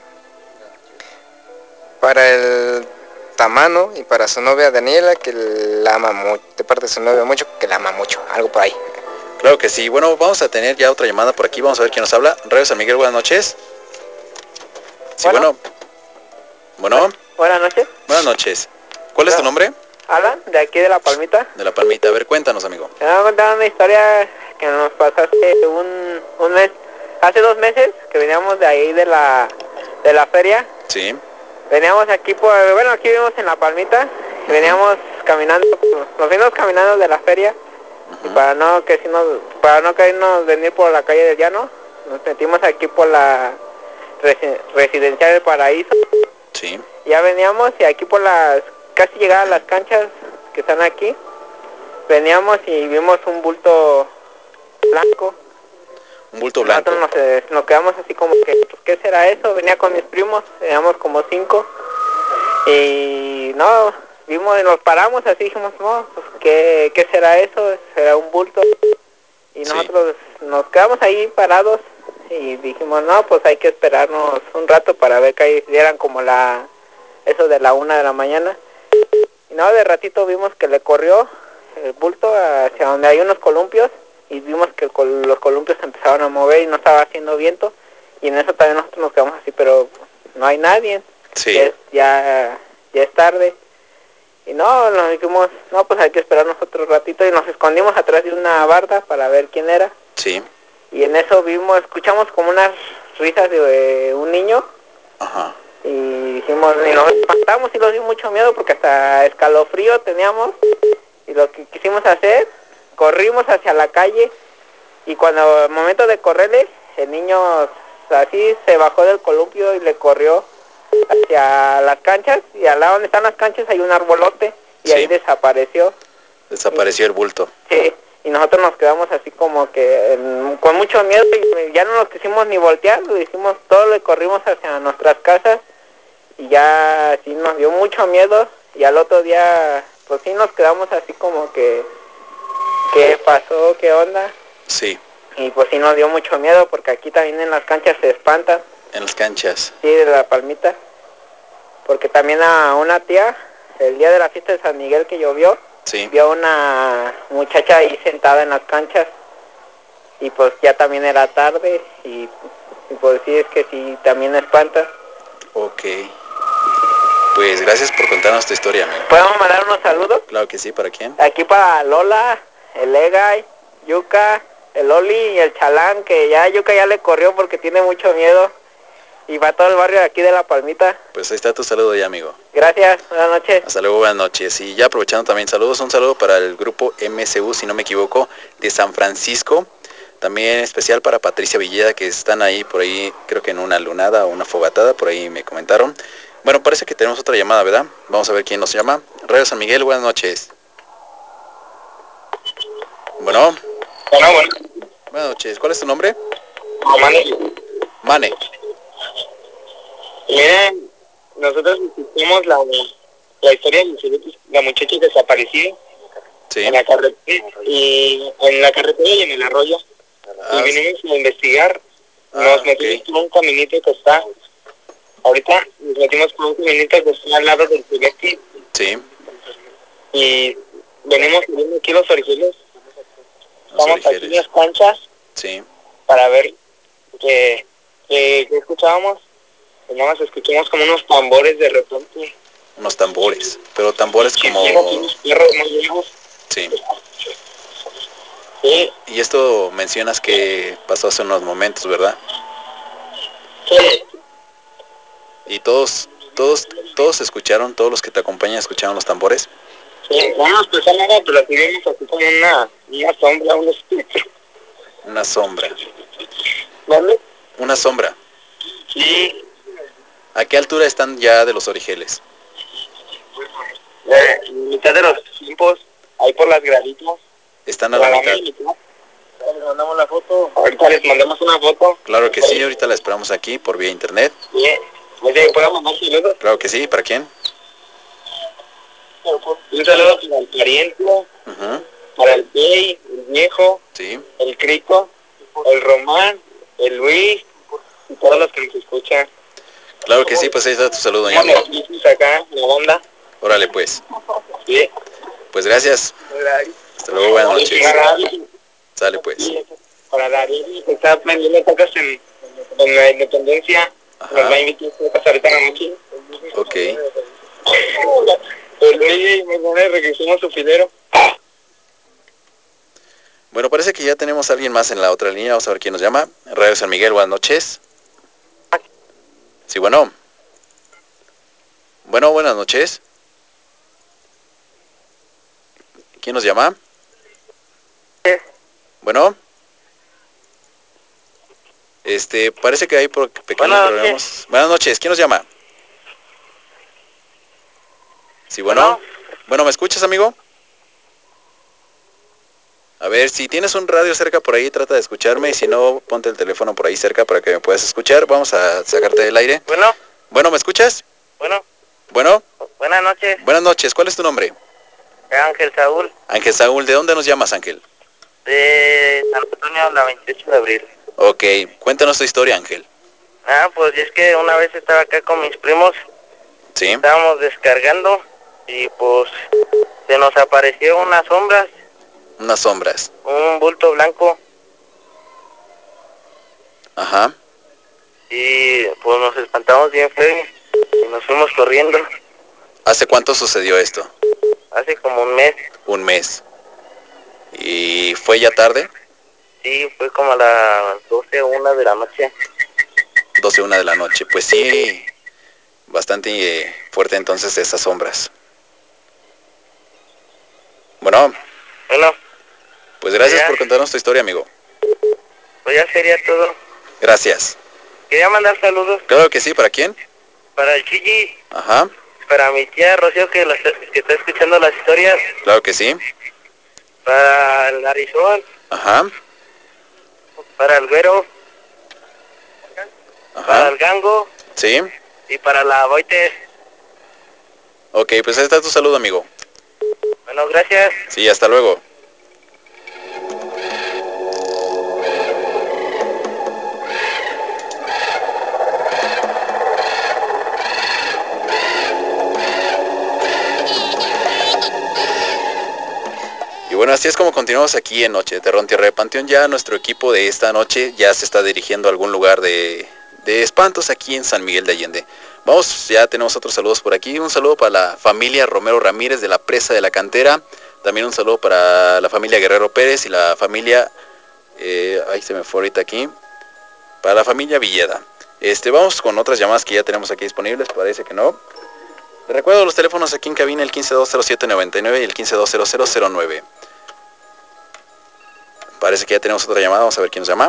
Para el Tamano y para su novia Daniela, que la ama mucho, de parte de su novia mucho, que la ama mucho, algo por ahí. Claro que sí. Bueno, vamos a tener ya otra llamada por aquí, vamos a ver quién nos habla. Radio San Miguel, buenas noches. Sí, bueno. Bueno. bueno. Buenas noches. Buenas noches. ¿Cuál es tu nombre? Alan, de aquí de La Palmita. De La Palmita. A ver, cuéntanos, amigo. Me voy a contar una historia que nos pasó hace un, un mes, hace dos meses, que veníamos de ahí de la, de la feria. Sí. Veníamos aquí por, bueno, aquí vivimos en La Palmita, y veníamos caminando, nos vinimos caminando de la feria, uh-huh. y para no que si nos, para no caernos venir por la calle del Llano, nos metimos aquí por la resi, residencial del Paraíso. Sí. Ya veníamos y aquí por las, casi llegar a las canchas que están aquí, veníamos y vimos un bulto blanco. Un bulto blanco. Nosotros nos, eh, nos quedamos así como que, pues, ¿qué será eso? Venía con mis primos, éramos como cinco. Y no, vimos y nos paramos así, dijimos, no, pues, ¿qué, qué será eso? ¿Será un bulto? Y sí. Nosotros nos quedamos ahí parados y dijimos, no, pues hay que esperarnos un rato para ver que ahí dieran como la, eso de la una de la mañana. Y no, de ratito vimos que le corrió el bulto hacia donde hay unos columpios y vimos que los columpios se empezaron a mover y no estaba haciendo viento. Y en eso también nosotros nos quedamos así, pero no hay nadie. Sí. Ya, es- ya, ya es tarde. Y no, nos dijimos, no, pues hay que esperarnos otro ratito y nos escondimos atrás de una barda para ver quién era. Sí. Y en eso vimos, escuchamos como unas risas de eh, un niño. Ajá. Y dijimos, y nos espantamos y nos dio mucho miedo porque hasta escalofrío teníamos. Y lo que quisimos hacer, corrimos hacia la calle. Y cuando al momento de correrle, el niño así se bajó del columpio y le corrió hacia las canchas. Y al lado donde están las canchas hay un arbolote. Y Sí. ahí desapareció. Desapareció el bulto. Sí, y nosotros nos quedamos así como que eh, con mucho miedo y ya no nos quisimos ni voltear, lo hicimos todo, le corrimos hacia nuestras casas y ya sí nos dio mucho miedo y al otro día pues sí nos quedamos así como que ¿qué pasó? ¿Qué onda? Sí. Y pues sí nos dio mucho miedo porque aquí también en las canchas se espantan, En las canchas. sí, de la palmita, porque también a una tía, el día de la fiesta de San Miguel que llovió, Sí. vio una muchacha ahí sentada en las canchas y pues ya también era tarde y, y pues sí, es que sí, también espanta. Ok. Pues gracias por contarnos tu historia, amigo. ¿Podemos mandar unos saludos? Claro que sí, ¿para quién? Aquí para Lola, el Egay, Yuka, el Oli y el Chalán, que ya Yuka ya le corrió porque tiene mucho miedo. Y va todo el barrio de aquí de La Palmita. Pues ahí está tu saludo ya, amigo. Gracias, buenas noches. Hasta luego, buenas noches. Y ya aprovechando también saludos, un saludo para el grupo M S U, si no me equivoco, de San Francisco. También especial para Patricia Villeda, que están ahí por ahí, creo que en una lunada o una fogatada, por ahí me comentaron. Bueno, parece que tenemos otra llamada, ¿verdad? Vamos a ver quién nos llama. Radio San Miguel, buenas noches. Bueno. Bueno, bueno. Buenas noches, ¿cuál es tu nombre? Mane. Mane. Miren, nosotros escuchamos la, la historia de la muchacha desaparecida sí. en la carretera y en la carretera y en el arroyo. Ah, y vinimos a investigar. Ah, nos metimos okay. por un caminito que está, ahorita nos metimos por un caminito que está al lado del Fuguetti. Sí. Y venimos viendo aquí los originales. Estamos origeles. aquí en las canchas. Sí. Para ver que, que, que escuchábamos. Y nada más escuchamos como unos tambores de repente. Unos tambores, pero tambores como... Unos perros muy viejos. Sí. Sí. Y esto mencionas que pasó hace unos momentos, ¿verdad? Sí. Y todos, todos, todos escucharon, todos los que te acompañan escucharon los tambores. Sí, no nos pasó nada, pero aquí vimos así como una, una sombra, un espíritu. Una sombra. ¿Dónde? Una sombra. Sí. ¿A qué altura están ya de los origeles? Eh, en mitad de los tiempos, ahí por las graditas. Están a la mitad. Les mandamos la foto. Ahorita les mandamos una foto. Claro que sí, ahorita la esperamos aquí por vía internet. Sí. Oye, ¿puedo mandar saludos? Claro que sí, ¿para quién? Un saludo para el pariente, uh-huh. para el Pei, el viejo, sí. el Crico, el Román, el Luis y todos los que nos escuchan. Claro que sí, pues ahí está tu saludo, ya, amigo. Acá, en la banda. Órale, pues. Sí. Pues gracias. Hasta luego, buenas noches. Sale, pues. Para David, que está vendiendo tacas en, en la Independencia. Ajá. Nos va a invitar a tacas ahorita en la noche. Ok. El Luis, me regresamos su filero. Bueno, parece que ya tenemos a alguien más en la otra línea. Vamos a ver quién nos llama. Radio San Miguel, buenas noches. Sí, bueno. Bueno, buenas noches. ¿Quién nos llama? Bueno. Este, parece que hay por pequeños Buenas problemas. noches. Buenas noches, ¿quién nos llama? Sí, bueno. Bueno, bueno, ¿me escuchas, amigo? A ver, si tienes un radio cerca por ahí, trata de escucharme. Y si no, ponte el teléfono por ahí cerca para que me puedas escuchar. Vamos a sacarte del aire. Bueno. Bueno, ¿me escuchas? Bueno. Bueno. Buenas noches. Buenas noches, ¿cuál es tu nombre? Ángel Saúl. Ángel Saúl, ¿de dónde nos llamas, Ángel? De San Antonio, la veintiocho de abril. Ok, cuéntanos tu historia, Ángel. Ah, pues es que una vez estaba acá con mis primos. Sí. Estábamos descargando y pues se nos apareció unas sombras. Unas sombras. Un bulto blanco. Ajá. y pues nos espantamos bien feo y nos fuimos corriendo. ¿Hace cuánto sucedió esto? Hace como un mes. Un mes. ¿Y fue ya tarde? Sí, fue como a las doce o una de la noche. doce, una de la noche. Pues sí, bastante eh, fuerte entonces esas sombras. Bueno. Bueno. Pues gracias ya, por contarnos tu historia, amigo. Pues ya sería todo. Gracias. Quería mandar saludos. Claro que sí, ¿para quién? Para el Chigi. Ajá. Para mi tía Rocío que, las, que está escuchando las historias. Claro que sí. Para el Narizón. Ajá. Para el Güero. Ajá. Para el Gango. Sí. Y para la Boite. Ok, pues ahí está tu saludo, amigo. Bueno, gracias. Sí, hasta luego. Y bueno, así es como continuamos aquí en Noche de Terror en Tierra de Panteón. Ya nuestro equipo de esta noche ya se está dirigiendo a algún lugar de, de espantos aquí en San Miguel de Allende. Vamos, ya tenemos otros saludos por aquí. Un saludo para la familia Romero Ramírez de la Presa de la Cantera. También un saludo para la familia Guerrero Pérez y la familia... Eh, ahí se me fue ahorita aquí. Para la familia Villeda. Este, vamos con otras llamadas que ya tenemos aquí disponibles. Parece que no. Les recuerdo los teléfonos aquí en cabina, el quince dos cero siete noventa y nueve y el quince dos cero cero cero nueve. Parece que ya tenemos otra llamada, vamos a ver quién nos llama.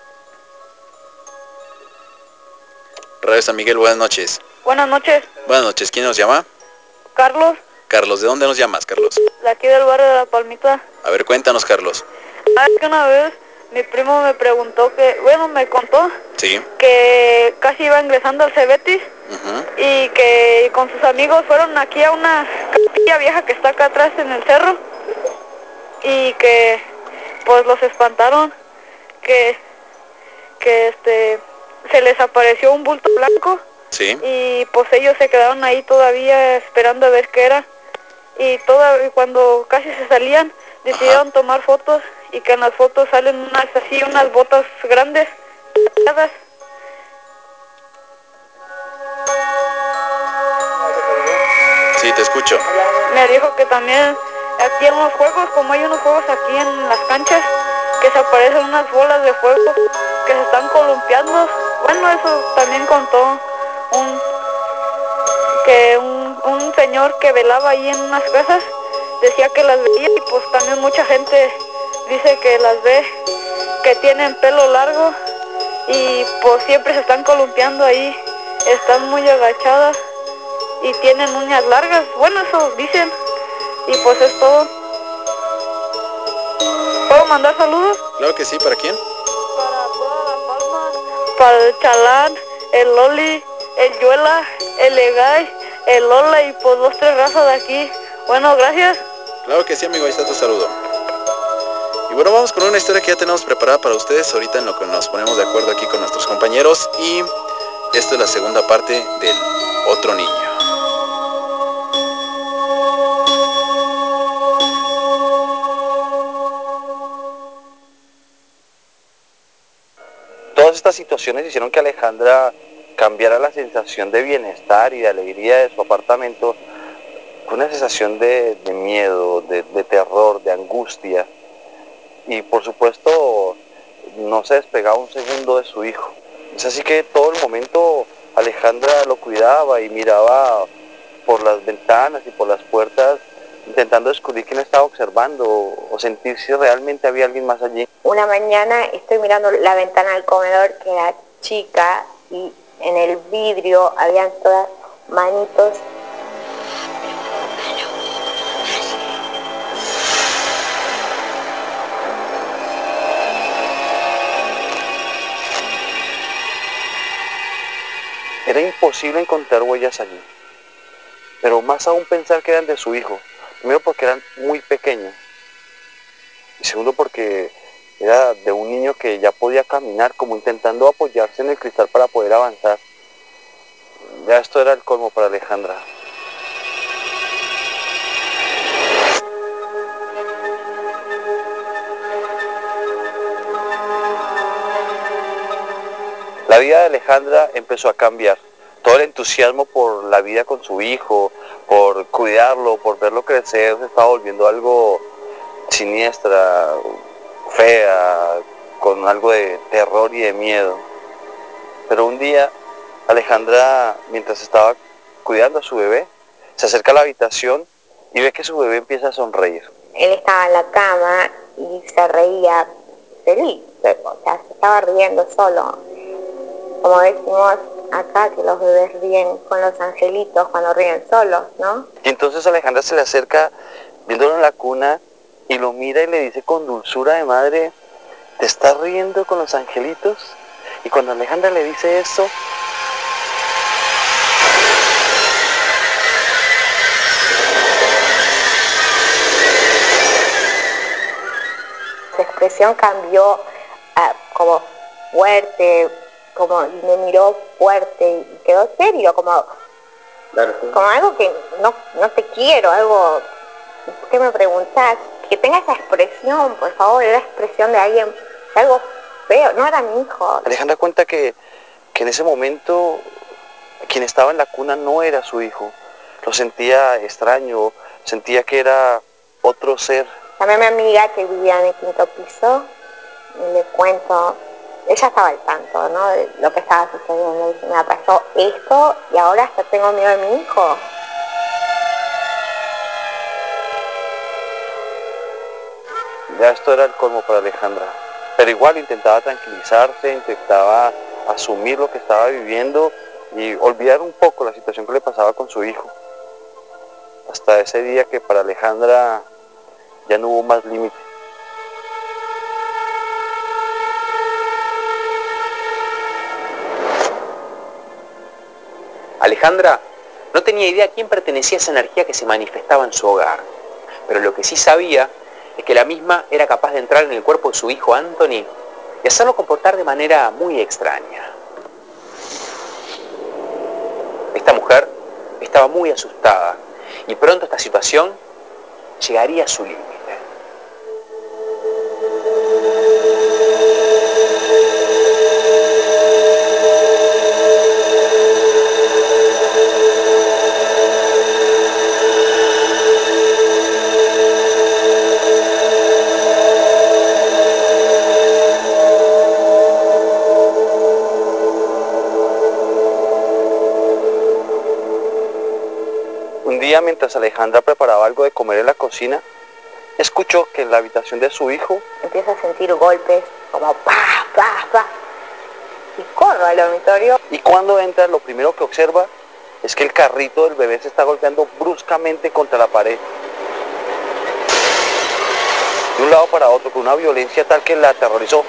Radio San Miguel, buenas noches. Buenas noches. Buenas noches, ¿quién nos llama? Carlos. Carlos, ¿de dónde nos llamas, Carlos? De aquí del barrio de La Palmita. A ver, cuéntanos, Carlos. Ah, es que una vez mi primo me preguntó que, bueno, me contó Sí. que casi iba ingresando al Cebetis Uh-huh. y que con sus amigos fueron aquí a una capilla vieja que está acá atrás en el cerro y que pues los espantaron, que, que este se les apareció un bulto blanco. Sí. Y pues ellos se quedaron ahí todavía esperando a ver qué era. Y toda, cuando casi se salían, decidieron Ajá. tomar fotos y que en las fotos salen unas así, unas botas grandes. Sí, te escucho. Me dijo que también aquí en los juegos, como hay unos juegos aquí en las canchas, que se aparecen unas bolas de fuego que se están columpiando. Bueno, eso también contó un que un, un señor que velaba ahí en unas casas decía que las veía y pues también mucha gente dice que las ve, que tienen pelo largo y pues siempre se están columpiando ahí, están muy agachadas y tienen uñas largas, bueno, eso dicen, y pues es todo. ¿Puedo mandar saludos? Claro que sí, ¿para quién? Para toda La Palma, para el Chalán, el Loli, el Yuela, el Egay, el Lola y pues dos, tres razas de aquí. Bueno, gracias. Claro que sí, amigo, ahí está tu saludo. Y bueno, vamos con una historia que ya tenemos preparada para ustedes ahorita en lo que nos ponemos de acuerdo aquí con nuestros compañeros. Y esto es la segunda parte del otro niño. Todas estas situaciones hicieron que Alejandra cambiara la sensación de bienestar y de alegría de su apartamento con una sensación de, de miedo, de, de terror, de angustia. Y por supuesto no se despegaba un segundo de su hijo. Es así que todo el momento Alejandra lo cuidaba y miraba por las ventanas y por las puertas intentando descubrir quién estaba observando o sentir si realmente había alguien más allí. Una mañana estoy mirando la ventana del comedor que era chica y en el vidrio habían todas manitos. Era imposible encontrar huellas allí, pero más aún pensar que eran de su hijo. Primero porque eran muy pequeños y segundo porque era de un niño que ya podía caminar, como intentando apoyarse en el cristal para poder avanzar. Ya esto era el colmo para Alejandra. La vida de Alejandra empezó a cambiar. Todo el entusiasmo por la vida con su hijo, por cuidarlo, por verlo crecer, se estaba volviendo algo siniestra, fea, con algo de terror y de miedo. Pero un día, Alejandra, mientras estaba cuidando a su bebé, se acerca a la habitación y ve que su bebé empieza a sonreír. Él estaba en la cama y se reía feliz, o sea, se estaba riendo solo. Como decimos acá, que los bebés ríen con los angelitos cuando ríen solos, ¿no? Y entonces Alejandra se le acerca, viéndolo en la cuna, y lo mira y le dice con dulzura de madre, ¿te estás riendo con los angelitos? Y cuando Alejandra le dice eso, su expresión cambió uh, como fuerte, como y me miró fuerte y quedó serio, como, claro, sí. Como algo que no, no te quiero, algo que me preguntás, que tenga esa expresión, por favor, era la expresión de alguien, de algo feo, no era mi hijo. Alejandra cuenta que, que en ese momento quien estaba en la cuna no era su hijo, lo sentía extraño, sentía que era otro ser. Llamé a mi amiga que vivía en el quinto piso y le cuento, ella estaba al tanto, ¿no?, de lo que estaba sucediendo. Y dice, me pasó esto y ahora hasta tengo miedo de mi hijo. Ya esto era el colmo para Alejandra, pero igual intentaba tranquilizarse, intentaba asumir lo que estaba viviendo y olvidar un poco la situación que le pasaba con su hijo. Hasta ese día que para Alejandra ya no hubo más límite. Alejandra no tenía idea a quién pertenecía esa energía que se manifestaba en su hogar, pero lo que sí sabía es que la misma era capaz de entrar en el cuerpo de su hijo Anthony y hacerlo comportar de manera muy extraña. Esta mujer estaba muy asustada y pronto esta situación llegaría a su límite. Un día, mientras Alejandra preparaba algo de comer en la cocina, escuchó que en la habitación de su hijo empieza a sentir golpes como pa, pa, pa, y corro al dormitorio. Y cuando entra, lo primero que observa es que el carrito del bebé se está golpeando bruscamente contra la pared. De un lado para otro, con una violencia tal que la aterrorizó.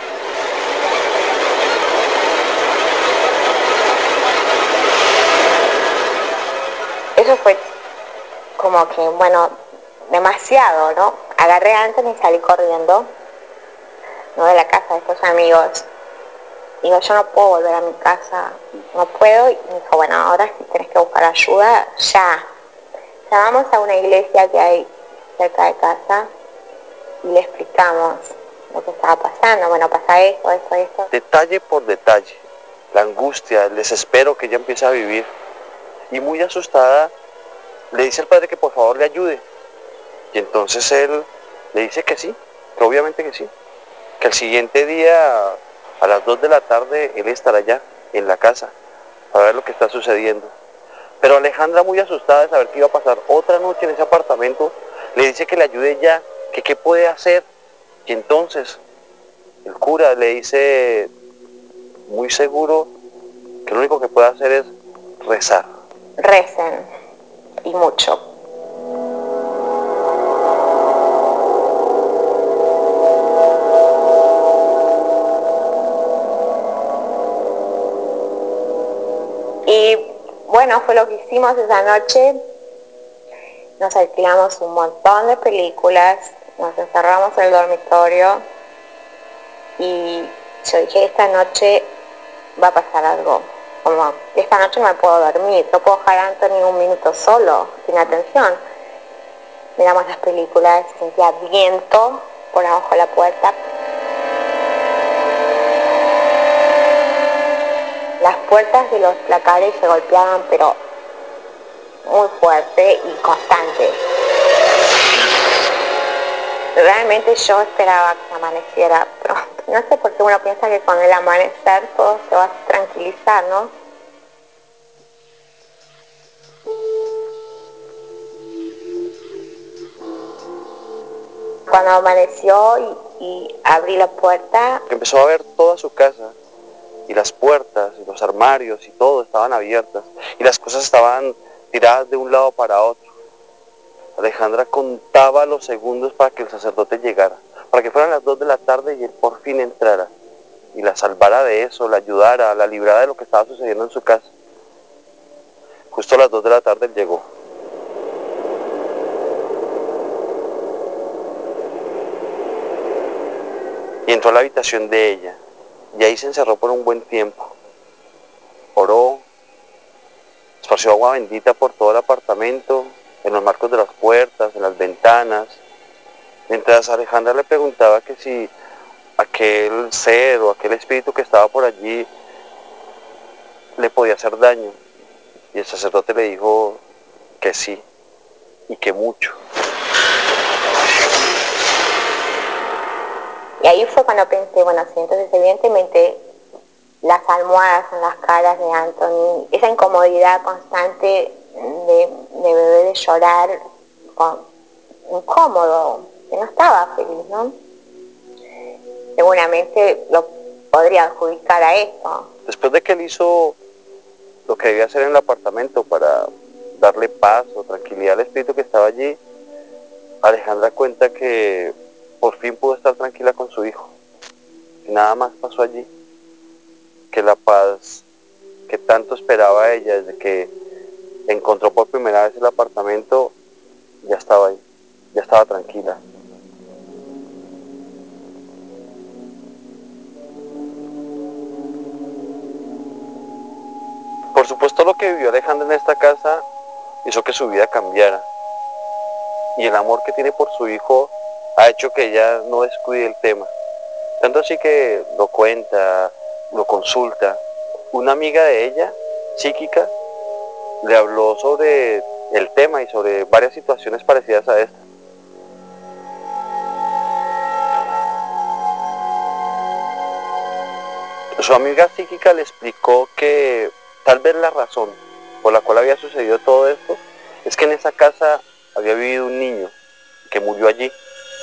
Eso fue como que, bueno, demasiado, ¿no? Agarré a Anthony y salí corriendo, ¿no?, de la casa de estos amigos. Digo, yo no puedo volver a mi casa, no puedo. Y me dijo, bueno, ahora si tenés que buscar ayuda, ya. Llamamos a una iglesia que hay cerca de casa y le explicamos lo que estaba pasando. Bueno, pasa esto, esto, esto. Detalle por detalle, la angustia, el desespero que ella empieza a vivir. Y muy asustada, le dice al padre que por favor le ayude. Y entonces él le dice que sí, que obviamente que sí. Que el siguiente día, a las dos de la tarde, él estará allá, en la casa, para ver lo que está sucediendo. Pero Alejandra, muy asustada de saber que iba a pasar otra noche en ese apartamento, le dice que le ayude ya, que qué puede hacer. Y entonces el cura le dice, muy seguro, que lo único que puede hacer es rezar. Recen, y mucho. Y bueno, fue lo que hicimos esa noche. Nos alquilamos un montón de películas, nos encerramos en el dormitorio y yo dije, esta noche va a pasar algo. Como, esta noche no me puedo dormir, no puedo dejar a Anthony un minuto solo, sin atención. Miramos las películas, sentía viento por abajo de la puerta. las puertas de los placares se golpeaban, pero muy fuerte y constante. Realmente yo esperaba que amaneciera pronto. No sé por qué uno piensa que con el amanecer todo se va a tranquilizar, ¿no? Cuando amaneció y, y abrí la puerta, empezó a ver toda su casa, y las puertas, y los armarios, y todo estaban abiertas, y las cosas estaban tiradas de un lado para otro. Alejandra contaba los segundos para que el sacerdote llegara, para que fueran las dos de la tarde y él por fin entrara, y la salvara de eso, la ayudara, la librara de lo que estaba sucediendo en su casa. Justo a las dos de la tarde él llegó. Y entró a la habitación de ella, y ahí se encerró por un buen tiempo. Oró, esparció agua bendita por todo el apartamento, en los marcos de las puertas, en las ventanas, mientras Alejandra le preguntaba que si aquel ser o aquel espíritu que estaba por allí le podía hacer daño. Y el sacerdote le dijo que sí, y que mucho. y ahí fue cuando pensé, bueno, sí, entonces evidentemente las almohadas en las caras de Anthony, esa incomodidad constante de, de bebé de llorar, con, incómodo, que no estaba feliz, ¿no? Seguramente lo podría adjudicar a esto. Después de que él hizo lo que debía hacer en el apartamento para darle paz o tranquilidad al espíritu que estaba allí, Alejandra cuenta que por fin pudo estar tranquila con su hijo. Que nada más pasó allí, que la paz que tanto esperaba ella desde que encontró por primera vez el apartamento ya estaba ahí, ya estaba tranquila. Por supuesto, lo que vivió Alejandra en esta casa hizo que su vida cambiara, y el amor que tiene por su hijo ha hecho que ella no descuide el tema, tanto así que lo cuenta, lo consulta. Una amiga de ella, psíquica, le habló sobre el tema y sobre varias situaciones parecidas a esta. Su amiga psíquica le explicó que tal vez la razón por la cual había sucedido todo esto es que en esa casa había vivido un niño que murió allí.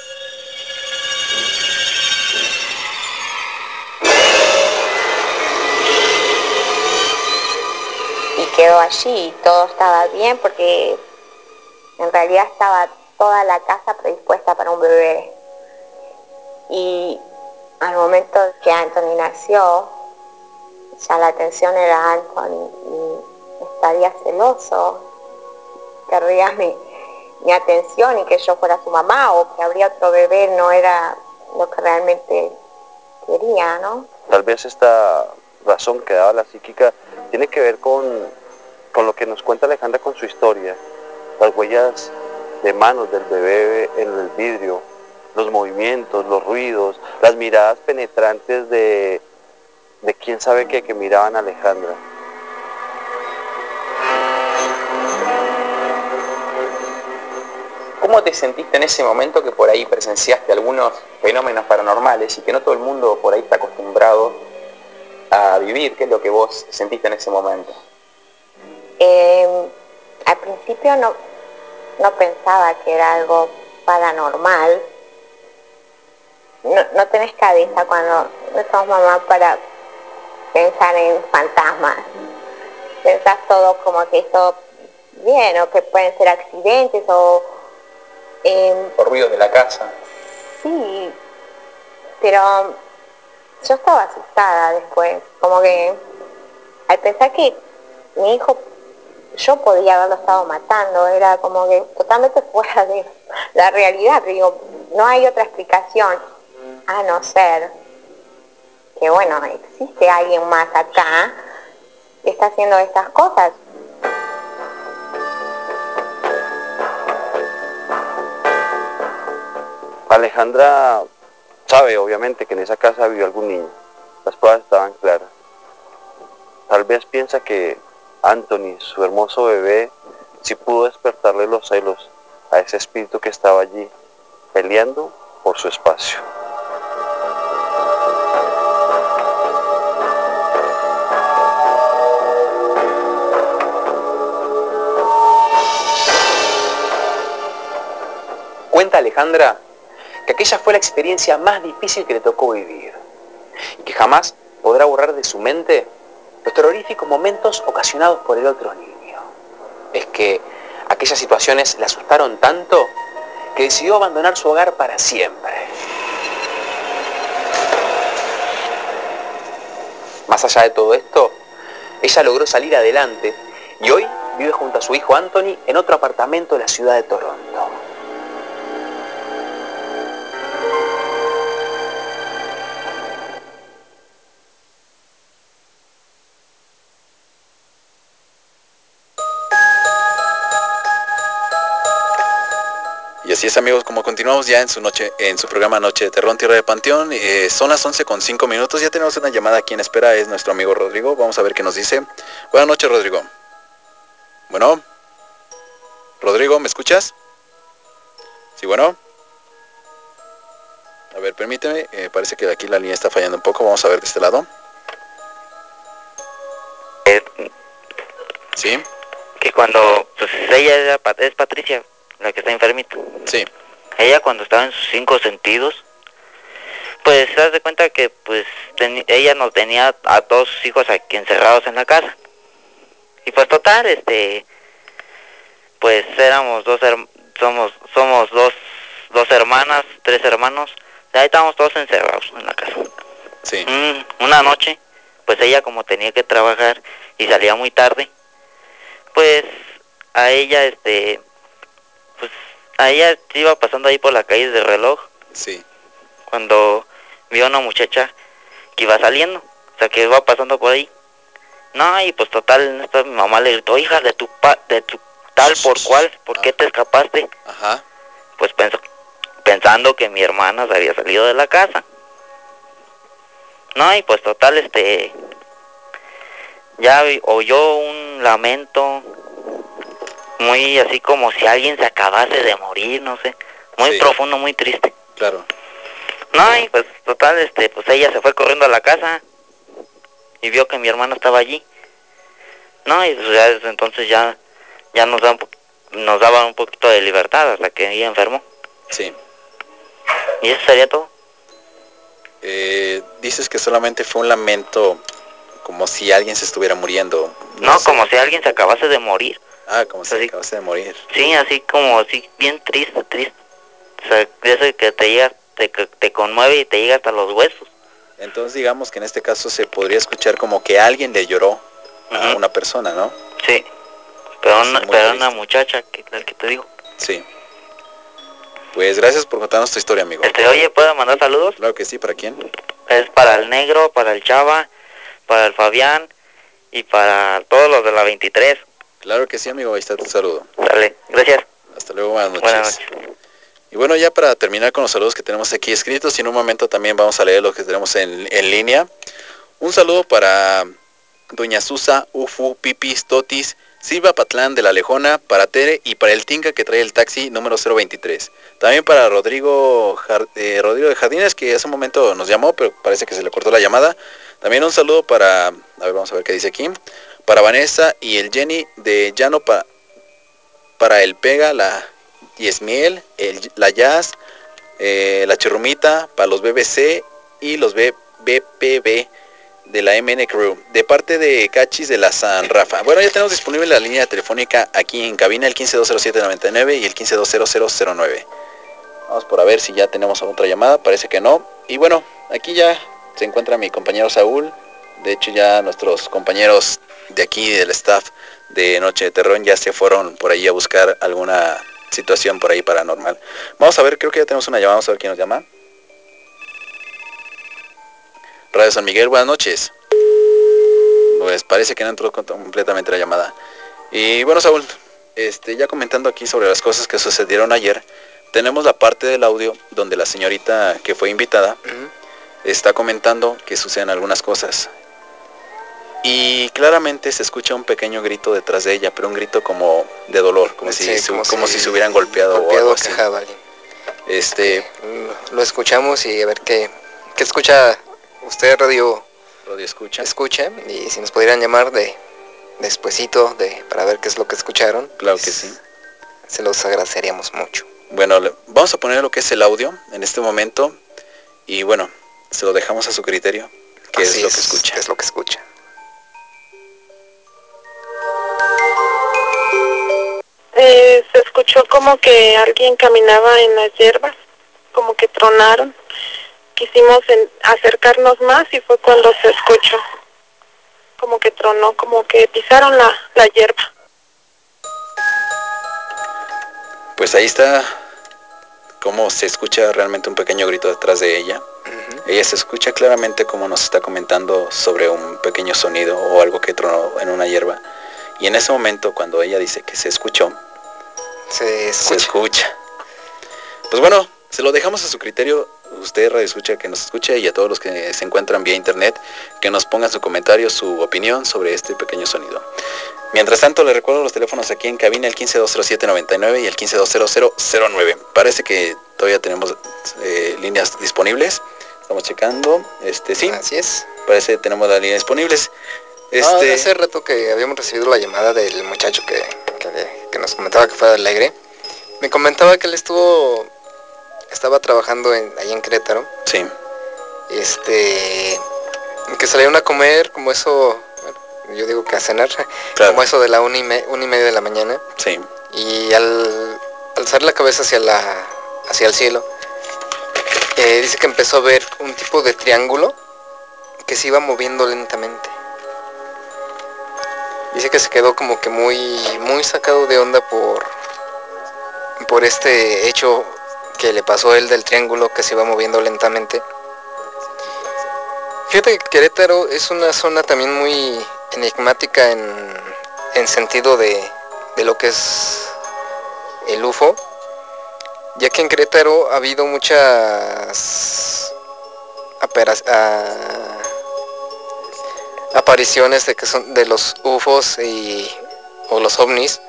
Y quedó allí, todo estaba bien porque en realidad estaba toda la casa predispuesta para un bebé. Y al momento que Anthony nació, ya la atención era Anthony y estaría celoso, querría mi, mi atención y que yo fuera su mamá, o que habría otro bebé, no era lo que realmente quería, ¿no? Tal vez esta razón que daba la psíquica tiene que ver con, con lo que nos cuenta Alejandra con su historia, las huellas de manos del bebé en el vidrio, los movimientos, los ruidos, las miradas penetrantes de, de quién sabe qué que miraban a Alejandra. ¿Cómo te sentiste en ese momento que por ahí presenciaste algunos fenómenos paranormales y que no todo el mundo por ahí está acostumbrado a vivir? ¿Qué es lo que vos sentiste en ese momento? Eh, al principio no, no pensaba que era algo paranormal. No, no tenés cabeza cuando no sos mamá para pensar en fantasmas. Pensás todo como que esto bien, o que pueden ser accidentes o... Eh, ¿O ruidos de la casa? Sí, pero yo estaba asustada después, como que al pensar que mi hijo, yo podía haberlo estado matando, era como que totalmente fuera de la realidad, pero digo, no hay otra explicación a no ser que, bueno, existe alguien más acá que está haciendo estas cosas. Alejandra sabe obviamente que en esa casa vivió algún niño, las pruebas estaban claras. Tal vez piensa que Anthony, su hermoso bebé, sí pudo despertarle los celos a ese espíritu que estaba allí, peleando por su espacio. Cuenta Alejandra que aquella fue la experiencia más difícil que le tocó vivir y que jamás podrá borrar de su mente los terroríficos momentos ocasionados por el otro niño. Es que aquellas situaciones le asustaron tanto que decidió abandonar su hogar para siempre. Más allá de todo esto, ella logró salir adelante y hoy vive junto a su hijo Anthony en otro apartamento de la ciudad de Toronto. Y así es, amigos, como continuamos ya en su noche, en su programa Noche de Terror, Tierra de Panteón. Eh, son las once con cinco minutos, ya tenemos una llamada aquí en espera, es nuestro amigo Rodrigo. Vamos a ver qué nos dice. Buenas noches, Rodrigo. Bueno. Rodrigo, ¿me escuchas? Sí, bueno. A ver, permíteme, eh, parece que aquí la línea está fallando un poco, vamos a ver de este lado. Sí. Que cuando, pues ella era, es Patricia, la que está enfermita. Sí. Ella cuando estaba en sus cinco sentidos, pues se das cuenta que pues ten, ella nos tenía a todos sus hijos aquí encerrados en la casa. Y pues total, este, pues éramos dos, somos, somos dos, dos hermanas, tres hermanos, ahí estábamos todos encerrados en la casa. Sí. Mm, una noche, pues ella como tenía que trabajar y salía muy tarde, pues a ella, este, pues a ella iba pasando ahí por la calle de Reloj. Sí. Cuando vio a una muchacha que iba saliendo, o sea, que iba pasando por ahí. No, y pues total, esto, mi mamá le gritó, hija de tu pa, de tu tal por cual, ¿por qué te escapaste? Ajá. Pues pensó, pensando que mi hermana se había salido de la casa. No, y pues total, este, ya oyó un lamento, muy así como si alguien se acabase de morir, no sé, muy sí. profundo, muy triste. Claro. No, y pues total, este, pues ella se fue corriendo a la casa y vio que mi hermano estaba allí. No, y pues ya desde entonces ya, ya nos, da un po nos daba un poquito de libertad hasta que ella enfermó. Sí. Y eso sería todo. Eh, dices que solamente fue un lamento, como si alguien se estuviera muriendo. No, no como si alguien se acabase de morir. Ah, como si así, acabase de morir. Sí, así como así, bien triste, triste. O sea, eso que te llega, te, te conmueve y te llega hasta los huesos. Entonces digamos que en este caso se podría escuchar como que alguien le lloró uh-huh. a una persona, ¿no? Sí, pero una, pero una muchacha, que, la que te digo. Sí. Pues gracias por contarnos tu historia, amigo. Este, oye, ¿puedo mandar saludos? Claro que sí, ¿para quién? Es para el Negro, para el Chava, para el Fabián y para todos los de la veintitrés. Claro que sí, amigo, ahí está tu saludo. Dale, gracias. Hasta luego, buenas noches. Buenas noches. Y bueno, ya para terminar con los saludos que tenemos aquí escritos, y en un momento también vamos a leer los que tenemos en, en línea. Un saludo para Doña Susa, Ufu, Pipis, Totis, Silva Patlán de la Lejona, para Tere y para el Tinga que trae el taxi número cero veintitrés. También para Rodrigo, Jar eh, Rodrigo de Jardines, que hace un momento nos llamó, pero parece que se le cortó la llamada. También un saludo para, a ver, vamos a ver qué dice aquí. Para Vanessa y el Jenny de Llano, pa, para el Pega, la Yesmiel, el, la Jazz, eh, la Chirrumita, para los B B C y los B P B de la M N Crew, de parte de Cachis de la San Rafa. Bueno, ya tenemos disponible la línea telefónica aquí en cabina, el quince dos cero siete noventa y nueve y el quince dos cero cero cero nueve. Vamos por a ver si ya tenemos otra llamada, parece que no. Y bueno, aquí ya se encuentra mi compañero Saúl. De hecho ya nuestros compañeros de aquí del staff de Noche de Terror ya se fueron por ahí a buscar alguna situación por ahí paranormal. Vamos a ver, creo que ya tenemos una llamada, vamos a ver quién nos llama. Radio San Miguel, buenas noches. Pues parece que no entró completamente la llamada. Y bueno, Saúl, este, ya comentando aquí sobre las cosas que sucedieron ayer, tenemos la parte del audio donde la señorita que fue invitada uh-huh. está comentando que suceden algunas cosas. y claramente se escucha un pequeño grito detrás de ella, pero un grito como de dolor, como, Sí, si, su, como como si si se hubieran golpeado, golpeado o algo o así. quejado a alguien. Este, Lo, lo escuchamos y a ver qué, qué escucha usted, radio, radio escucha. escucha, y si nos pudieran llamar de despuesito de para ver qué es lo que escucharon. Claro pues, que sí. Se los agradeceríamos mucho. Bueno, le, vamos a poner lo que es el audio en este momento y bueno, se lo dejamos a su criterio. ¿Qué Así es lo es, que escucha? ¿Qué es lo que escucha? Eh, se escuchó como que alguien caminaba en las hierbas, como que tronaron. Quisimos en, acercarnos más y fue cuando se escuchó, como que tronó, como que pisaron la, la hierba. Pues ahí está cómo se escucha realmente un pequeño grito detrás de ella. Uh-huh. Ella se escucha claramente como nos está comentando sobre un pequeño sonido o algo que tronó en una hierba. Y en ese momento, cuando ella dice que se escuchó, se escucha. Se escucha. Pues bueno, se lo dejamos a su criterio. Usted, radio escucha, que nos escuche, y a todos los que se encuentran vía internet, que nos pongan su comentario, su opinión sobre este pequeño sonido. Mientras tanto, les recuerdo los teléfonos aquí en cabina, el quince dos cero siete noventa y nueve y el quince dos cero cero cero nueve. Parece que todavía tenemos eh, líneas disponibles. Estamos checando. Este, sí. Así es. Parece que tenemos las líneas disponibles. Este... Ah, hace rato que habíamos recibido la llamada del muchacho que, que, que nos comentaba que fue de Alegre. Me comentaba que él estuvo, estaba trabajando en, ahí en Querétaro. Sí. Este, que salieron a comer, como eso, bueno, yo digo que a cenar, claro. Como eso de la una y, me, una y media de la mañana. Sí. Y al alzar la cabeza hacia la, hacia el cielo, eh, dice que empezó a ver un tipo de triángulo que se iba moviendo lentamente. Dice que se quedó como que muy, muy sacado de onda por, por este hecho que le pasó a él del triángulo que se iba moviendo lentamente. Fíjate que Querétaro es una zona también muy enigmática en, en sentido de, de lo que es el U F O, ya que en Querétaro ha habido muchas aperas, a, apariciones de que son de los U F Os y, o los ovnis.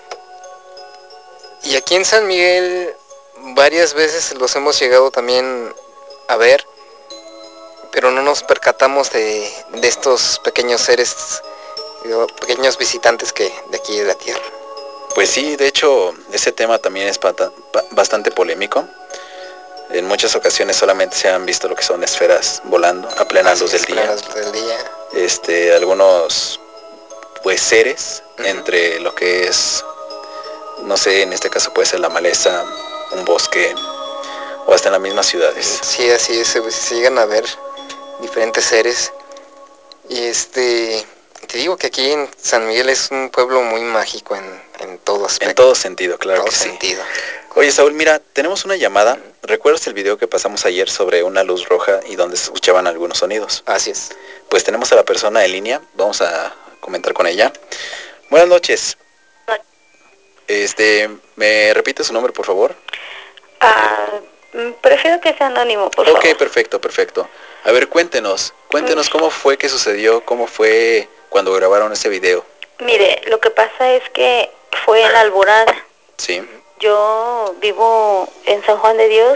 Y aquí en San Miguel varias veces los hemos llegado también a ver, pero no nos percatamos de, de estos pequeños seres, pequeños visitantes que de aquí de la Tierra. Pues sí, de hecho, ese tema también es pata, pa, bastante polémico. En muchas ocasiones solamente se han visto lo que son esferas volando a plena luz del día. del día. Este, algunos pues seres uh-huh. entre lo que es, no sé, en este caso puede ser la maleza, un bosque o hasta en las mismas ciudades. Sí, así es, se, se llegan a ver diferentes seres. Y este, te digo que aquí en San Miguel es un pueblo muy mágico en, en todo aspecto. En todo sentido, claro todo que sentido. sí. Oye, Saúl, mira, tenemos una llamada. Uh-huh. ¿Recuerdas el video que pasamos ayer sobre una luz roja y donde se escuchaban algunos sonidos? Así es. Pues tenemos a la persona en línea, vamos a comentar con ella. Buenas noches. Este, ¿me repite su nombre, por favor? Uh, prefiero que sea anónimo, por okay, favor. Ok, perfecto, perfecto. A ver, cuéntenos, cuéntenos cómo fue que sucedió, cómo fue cuando grabaron ese video. Mire, lo que pasa es que fue en Alborada. Sí. Yo vivo en San Juan de Dios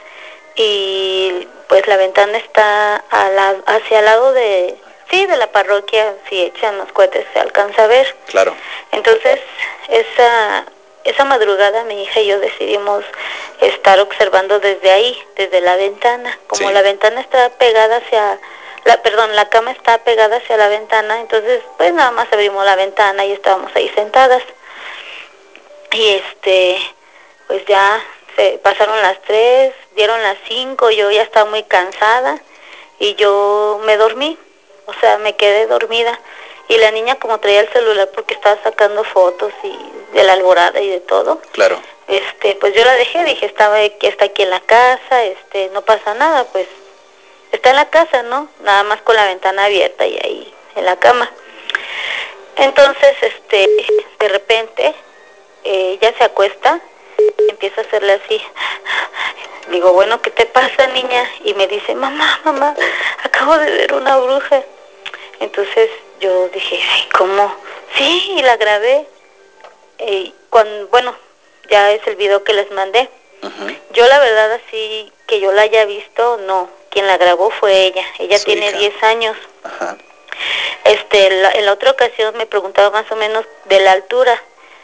y pues la ventana está a la, hacia el lado de, sí, de la parroquia. Si echan los cohetes se alcanza a ver. Claro. Entonces, esa, esa madrugada mi hija y yo decidimos estar observando desde ahí, desde la ventana. Como sí. La ventana está pegada hacia, la, perdón, la cama está pegada hacia la ventana, entonces pues nada más abrimos la ventana y estábamos ahí sentadas. Y este, pues ya se pasaron las tres, dieron las cinco, yo ya estaba muy cansada y yo me dormí, o sea, me quedé dormida. Y la niña, como traía el celular porque estaba sacando fotos y de la alborada y de todo, claro, este, pues yo la dejé, dije, estaba aquí, está aquí en la casa, este, no pasa nada, pues está en la casa, ¿no? Nada más con la ventana abierta y ahí en la cama. Entonces, este, de repente, eh, ella se acuesta y empieza a hacerle así. Digo, bueno, ¿qué te pasa, niña? Y me dice, mamá, mamá, acabo de ver una bruja. Entonces yo dije, ay, ¿cómo? Sí, y la grabé. Y cuando, bueno, ya es el video que les mandé. Uh-huh. Yo la verdad así que yo la haya visto, no. Quien la grabó fue ella. Ella Su tiene hija. diez años. Ajá. Este, la, en la otra ocasión me preguntaba más o menos de la altura.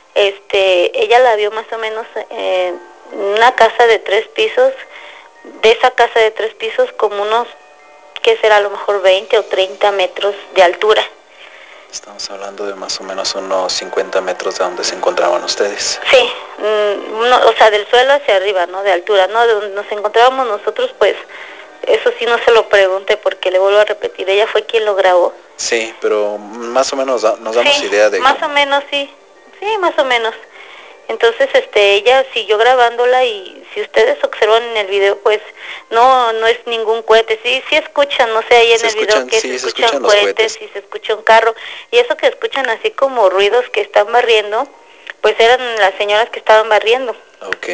Este, ella la vio más o menos en una casa de tres pisos. De esa casa de tres pisos como unos, ¿qué será? A lo mejor veinte o treinta metros de altura. Estamos hablando de más o menos unos cincuenta metros de donde se encontraban ustedes. Sí, mm, no, o sea, del suelo hacia arriba, ¿no? De altura, ¿no? De donde nos encontrábamos nosotros, pues, eso sí no se lo pregunte porque le vuelvo a repetir, ella fue quien lo grabó. Sí, pero más o menos da, nos damos Sí, idea de... más cómo... o menos, sí, sí, más o menos. Entonces, este, ella siguió grabándola y si ustedes observan en el video, pues, no, no es ningún cohete. Sí, sí escuchan, no sé, ahí en se el video escuchan, que sí, se se escuchan, escuchan los cohetes, cohetes. y se escucha un carro. Y eso que escuchan así como ruidos que están barriendo, pues eran las señoras que estaban barriendo. Ok.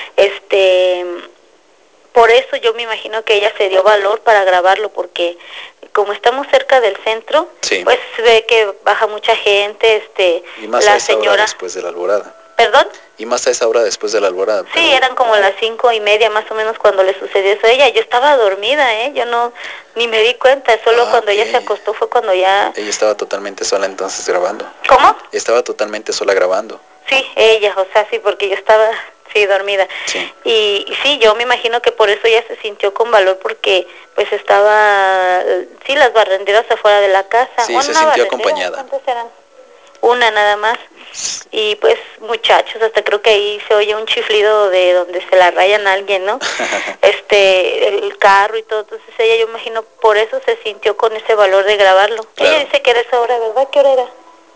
Este, por eso yo me imagino que ella se dio valor para grabarlo, porque como estamos cerca del centro, sí. pues se ve que baja mucha gente, este, y más la a esa señora... hora después de la alborada. ¿Perdón? Y más a esa hora después de la alborada. Sí, pero... eran como las cinco y media más o menos cuando le sucedió eso a ella. Yo estaba dormida, ¿eh? Yo no, ni me di cuenta, solo ah, cuando okay. ella se acostó fue cuando ya... Ella estaba totalmente sola entonces grabando. ¿Cómo? Estaba totalmente sola grabando. Sí, ella, o sea, sí, porque yo estaba, sí, dormida. Sí. Y, y sí, yo me imagino que por eso ella se sintió con valor, porque pues estaba, sí, las barrenderas afuera de la casa. Sí, bueno, se una sintió barrendera, acompañada. ¿cuántas eran? Una nada más. Y pues muchachos, hasta creo que ahí se oye un chiflido de donde se la rayan a alguien, ¿no? este, el carro y todo. Entonces ella, yo imagino, por eso se sintió con ese valor de grabarlo. Claro. Ella dice que era esa hora, ¿verdad? ¿Qué hora era?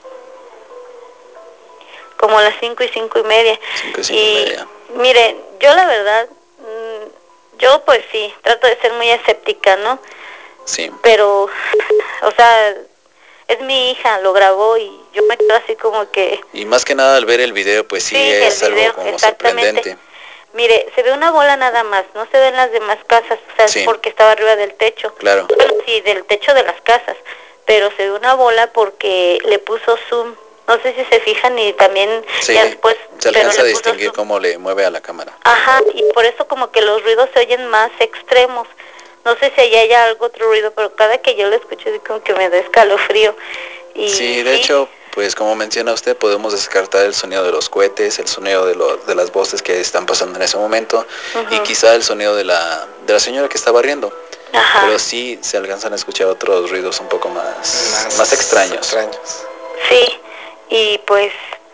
Como a las cinco y cinco y media. Cinco y cinco y, y media. Mire, yo la verdad, mmm, yo pues sí, trato de ser muy escéptica, ¿no? Sí. Pero, o sea, es mi hija, lo grabó y yo me quedo así como que... Y más que nada al ver el video, pues sí, sí es video, algo como sorprendente. Mire, se ve una bola nada más, no se ven las demás casas, o sea, sí. es porque estaba arriba del techo. Claro. Bueno, sí, del techo de las casas, pero se ve una bola porque le puso zoom. No sé si se fijan y también sí, ya después... se alcanza a distinguir cómo le mueve a la cámara. Ajá, y por eso como que los ruidos se oyen más extremos. No sé si allá hay algo otro ruido, pero cada que yo lo escucho es como que me da escalofrío. Y sí, de sí. hecho, pues como menciona usted, podemos descartar el sonido de los cohetes, el sonido de, lo, de las voces que están pasando en ese momento, uh-huh. y quizá el sonido de la, de la señora que está barriendo. Ajá. Pero sí se alcanzan a escuchar otros ruidos un poco más, más, más extraños. extraños. Sí, y pues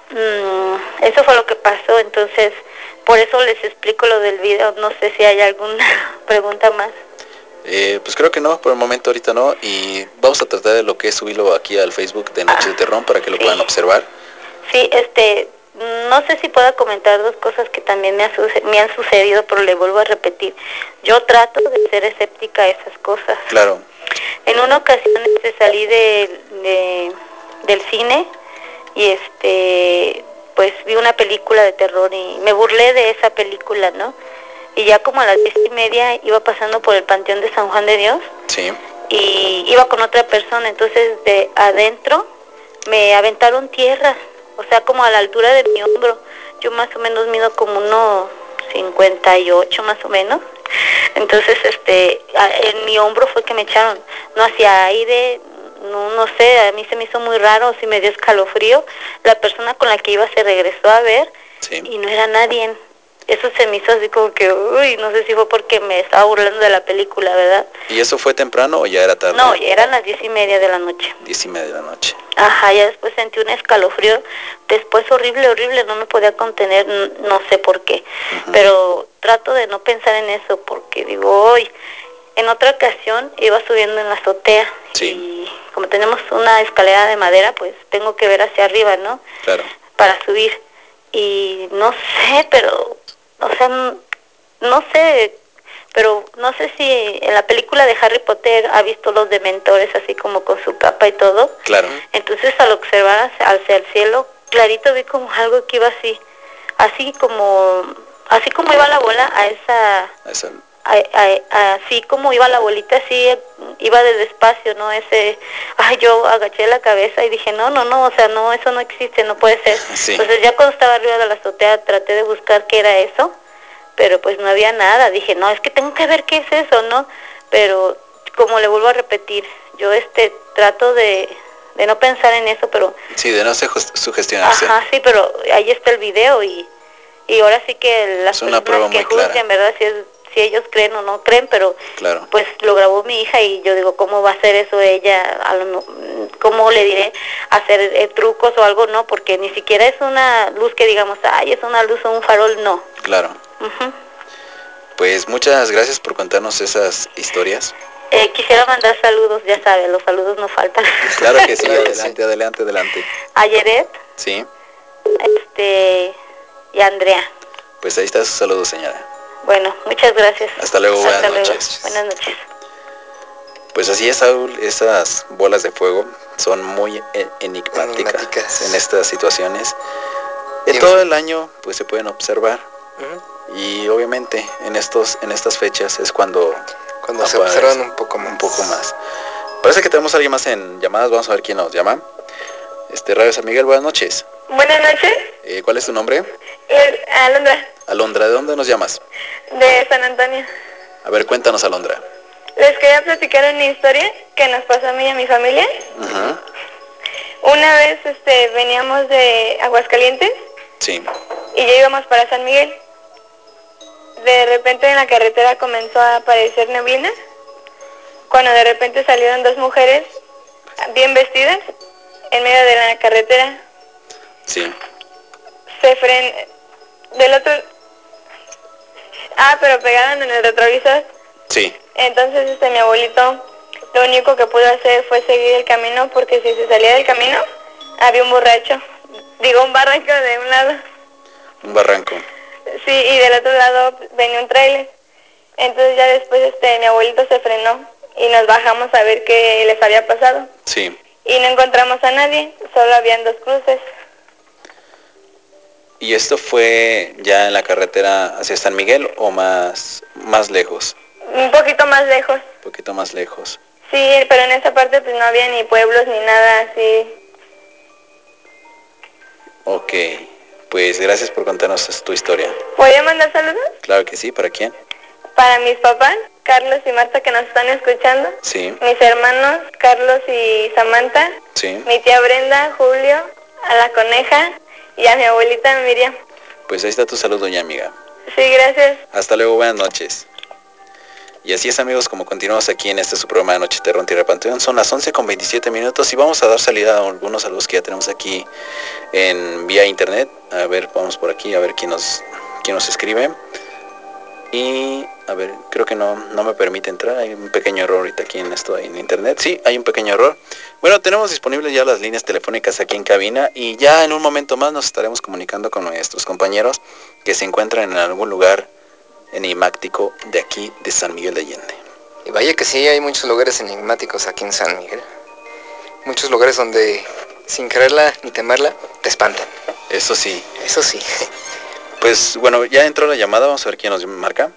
mmm, eso fue lo que pasó, entonces por eso les explico lo del video. No sé si hay alguna pregunta más. Eh, pues creo que no, por el momento ahorita no, y vamos a tratar de lo que es subirlo aquí al Facebook de Noche ah, de Terrón para que lo sí. puedan observar. Sí, este, no sé si pueda comentar dos cosas que también me, ha, me han sucedido, pero le vuelvo a repetir. Yo trato de ser escéptica a esas cosas. Claro. En una ocasión este, salí de, de, del cine y este, pues vi una película de terror y me burlé de esa película, ¿no? Y ya como a las diez y media iba pasando por el Panteón de San Juan de Dios. Sí. Y iba con otra persona, entonces de adentro me aventaron tierra, o sea, como a la altura de mi hombro. Yo más o menos mido como unos cincuenta y ocho más o menos. Entonces, este, en mi hombro fue que me echaron, no hacía aire, no, no sé, a mí se me hizo muy raro, sí me dio escalofrío. La persona con la que iba se regresó a ver sí. y no era nadie. Eso se me hizo así como que, uy, no sé si fue porque me estaba burlando de la película, ¿verdad? ¿Y eso fue temprano o ya era tarde? No, ya eran las diez y media de la noche. Diez y media de la noche. Ajá, ya después sentí un escalofrío, después horrible, horrible, no me podía contener, no sé por qué. Uh-huh. Pero trato de no pensar en eso porque digo, hoy, en otra ocasión iba subiendo en la azotea. Sí. Y como tenemos una escalera de madera, pues tengo que ver hacia arriba, ¿no? Claro. Para subir. Y no sé, pero, o sea, no sé, pero no sé si en la película de Harry Potter ha visto los dementores así como con su capa y todo. Claro. Entonces al observar hacia el cielo, clarito vi como algo que iba así, así como, así como iba la bola a esa, a esa, así como iba la bolita, así iba de despacio, ¿no? Ese, ay, yo agaché la cabeza y dije, no, no, no, o sea, no, eso no existe, no puede ser. Sí. Entonces ya cuando estaba arriba de la azotea traté de buscar qué era eso, pero pues no había nada. Dije, no, es que tengo que ver qué es eso, ¿no? Pero como le vuelvo a repetir, yo este trato de, de no pensar en eso, pero... Sí, de no se sugestionarse. Ajá, sí, pero ahí está el video y, y ahora sí que las es una personas prueba que muy juzguen, clara. ¿verdad? Si, es, si ellos creen o no creen, pero claro. Pues lo grabó mi hija y yo digo, ¿cómo va a hacer eso ella? A lo, ¿Cómo le diré hacer eh, trucos o algo? No, porque ni siquiera es una luz que digamos, ay, es una luz o un farol, no. Claro. Uh-huh. Pues muchas gracias por contarnos esas historias. Eh, quisiera mandar saludos, ya sabes, los saludos no faltan. Claro que sí, adelante, adelante, adelante. A Yeret. Sí. Este, y a Andrea. Pues ahí está su saludo, señora. Bueno, muchas gracias. Hasta luego, buenas Hasta luego. noches. Buenas noches. Pues así es, Saúl, esas bolas de fuego son muy enigmáticas, enigmáticas. En estas situaciones. En todo el año pues se pueden observar. Uh-huh. Y obviamente en estos en estas fechas es cuando cuando se observan un poco más. Un poco más. Parece que tenemos a alguien más en llamadas, vamos a ver quién nos llama. Este Radio San Miguel, buenas noches. Buenas noches. Eh, ¿Cuál es tu nombre? Eh, Alondra. Alondra, ¿de dónde nos llamas? De San Antonio. A ver, cuéntanos, Alondra. Les quería platicar una historia que nos pasó a mí y a mi familia. Uh-huh. Una vez este, veníamos de Aguascalientes. Sí. Y ya íbamos para San Miguel. De repente en la carretera comenzó a aparecer neblina. Cuando de repente salieron dos mujeres bien vestidas en medio de la carretera. Sí. Se fren... Del otro... Ah, pero pegaron en el retrovisor. Sí. Entonces este mi abuelito lo único que pudo hacer fue seguir el camino, porque si se salía del camino había un borracho, digo un barranco de un lado. Un barranco. Sí, y del otro lado venía un tráiler. Entonces ya después este mi abuelito se frenó y nos bajamos a ver qué les había pasado. Sí. Y no encontramos a nadie, solo habían dos cruces. ¿Y esto fue ya en la carretera hacia San Miguel o más, más lejos? Un poquito más lejos. Un poquito más lejos. Sí, pero en esa parte pues no había ni pueblos ni nada así. Ok, pues gracias por contarnos tu historia. ¿Podría mandar saludos? Claro que sí, ¿para quién? Para mis papás, Carlos y Marta, que nos están escuchando. Sí. Mis hermanos, Carlos y Samantha. Sí. Mi tía Brenda, Julio, a la coneja y a mi abuelita Miriam. Pues ahí está tu saludo, doña amiga. Sí, gracias. Hasta luego, buenas noches. Y así es, amigos, como continuamos aquí en este su programa de Noche Terror Tierra Panteón. Son las once con veintisiete minutos y vamos a dar salida a algunos saludos que ya tenemos aquí en vía internet. A ver, vamos por aquí, a ver quién nos, quién nos escribe. Y, a ver, creo que no, no me permite entrar. Hay un pequeño error ahorita aquí en esto en internet. Sí, hay un pequeño error. Bueno, tenemos disponibles ya las líneas telefónicas aquí en cabina. Y ya en un momento más nos estaremos comunicando con nuestros compañeros que se encuentran en algún lugar enigmático de aquí de San Miguel de Allende. Y vaya que sí, hay muchos lugares enigmáticos aquí en San Miguel. Muchos lugares donde, sin creerla ni temerla, te espantan. Eso sí. Eso sí. Pues bueno, ya entró la llamada, vamos a ver quién nos marca.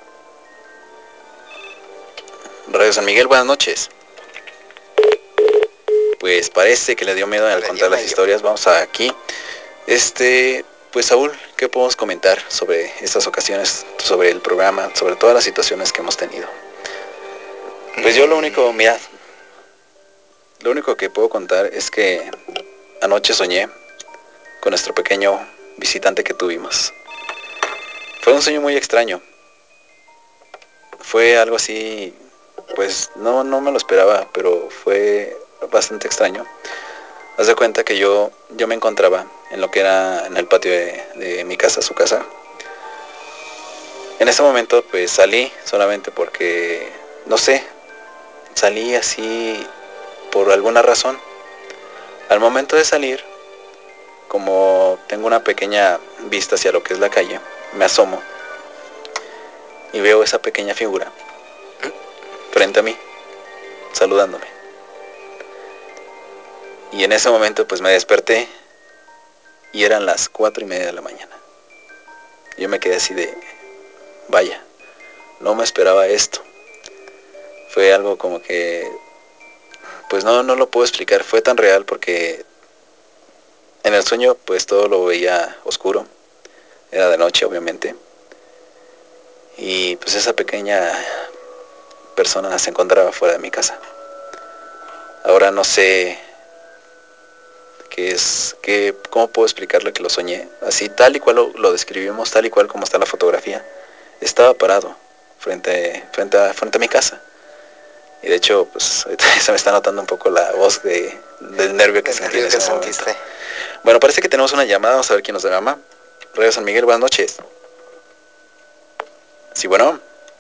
Radio San Miguel, buenas noches. Pues parece que le dio miedo al contar las historias, vamos a aquí. Este, pues Saúl, ¿qué podemos comentar sobre estas ocasiones, sobre el programa, sobre todas las situaciones que hemos tenido? Pues yo lo único, mira, lo único que puedo contar es que anoche soñé con nuestro pequeño visitante que tuvimos. Fue un sueño muy extraño. Fue algo así, pues no, no me lo esperaba, pero fue bastante extraño. Haz de cuenta que yo, yo me encontraba en lo que era en el patio de, de mi casa, su casa. En ese momento pues salí solamente porque, no sé, salí así por alguna razón. Al momento de salir, como tengo una pequeña vista hacia lo que es la calle, me asomo y veo esa pequeña figura frente a mí, saludándome. Y en ese momento pues me desperté y eran las cuatro y media de la mañana. Yo me quedé así de, vaya, no me esperaba esto. Fue algo como que, pues no, no lo puedo explicar, fue tan real porque en el sueño pues todo lo veía oscuro, era de noche obviamente, y pues esa pequeña persona se encontraba fuera de mi casa. Ahora no sé qué es, qué, cómo puedo explicarle que lo soñé, así tal y cual lo, lo describimos, tal y cual como está la fotografía. Estaba parado frente, frente, a, frente a mi casa. Y de hecho, pues ahorita se me está notando un poco la voz de, del nervio que sentí en ese momento. Bueno, parece que tenemos una llamada, vamos a ver quién nos llama. Radio San Miguel, buenas noches. Sí, bueno.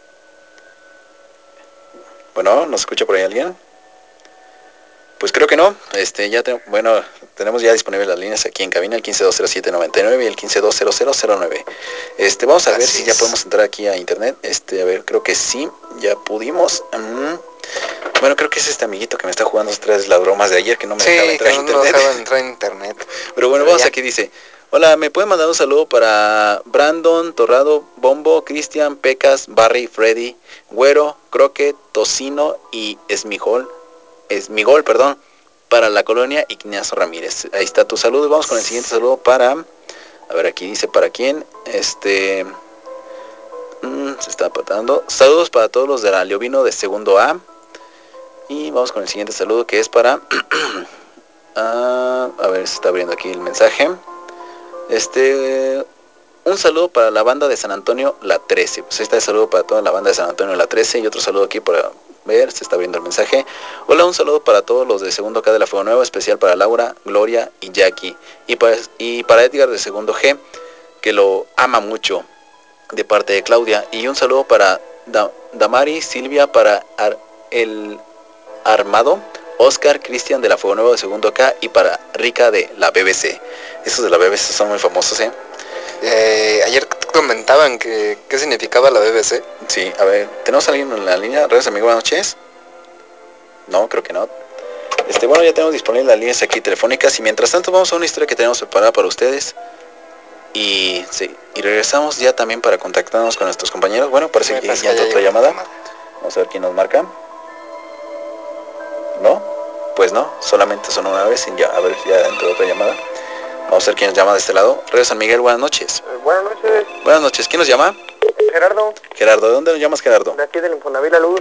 Bueno, ¿nos escucha por ahí alguien? Pues creo que no. Este, ya te, bueno, tenemos ya disponibles las líneas aquí en cabina, el quince dos cero siete noventa y nueve y el quince dos cero cero cero nueve. Este, vamos a Así ver si es. ya podemos entrar aquí a internet. Este, a ver, creo que sí, ya pudimos. Mm. Bueno, creo que es este amiguito que me está jugando otra las bromas de ayer que no me sí, dejaba entrar que a no internet. No dejaba entrar en internet. Pero bueno, Pero vamos ya. Aquí dice: hola, ¿me pueden mandar un saludo para Brandon, Torrado, Bombo, Cristian, Pecas, Barry, Freddy, Güero, Croque, Tocino y Esmigol, Esmigol, perdón, para la colonia Ignacio Ramírez? Ahí está tu saludo. Vamos con el siguiente saludo para, a ver, aquí dice para quién, este, mmm, se está apatando. Saludos para todos los de la Leovino de segundo A. Y vamos con el siguiente saludo que es para, ah, a ver, se está abriendo aquí el mensaje. Este, un saludo para la banda de San Antonio La trece. Pues ahí está el saludo para toda la banda de San Antonio La trece. Y otro saludo aquí para ver, se está viendo el mensaje. Hola, un saludo para todos los de segundo K de la Fuego Nuevo, especial para Laura, Gloria y Jackie. Y para, y para Edgar de segundo G, que lo ama mucho, de parte de Claudia. Y un saludo para da, Damari, Silvia, para Ar, el Armado, Oscar, Cristian de la Fuego Nuevo de segundo K y para Rica de la B B C. Esos de la B B C son muy famosos, ¿eh? Eh, ayer comentaban que qué significaba la B B C. Sí, a ver, ¿tenemos a alguien en la línea? ¿Redes amigo, buenas noches? No, creo que no. Este, bueno, ya tenemos disponibles las líneas aquí telefónicas y mientras tanto vamos a una historia que tenemos preparada para ustedes. Y sí, y regresamos ya también para contactarnos con nuestros compañeros. Bueno, parece que ya entró otra llamada. llamada. Vamos a ver quién nos marca. ¿No? Pues no, solamente son una vez y ya, a ver, ya entró otra llamada. Vamos a ver quién nos llama de este lado. Radio San Miguel, buenas noches. Eh, buenas noches. Buenas noches, ¿quién nos llama? Gerardo. Gerardo, ¿de dónde nos llamas, Gerardo? De aquí del Infonavit La Luz.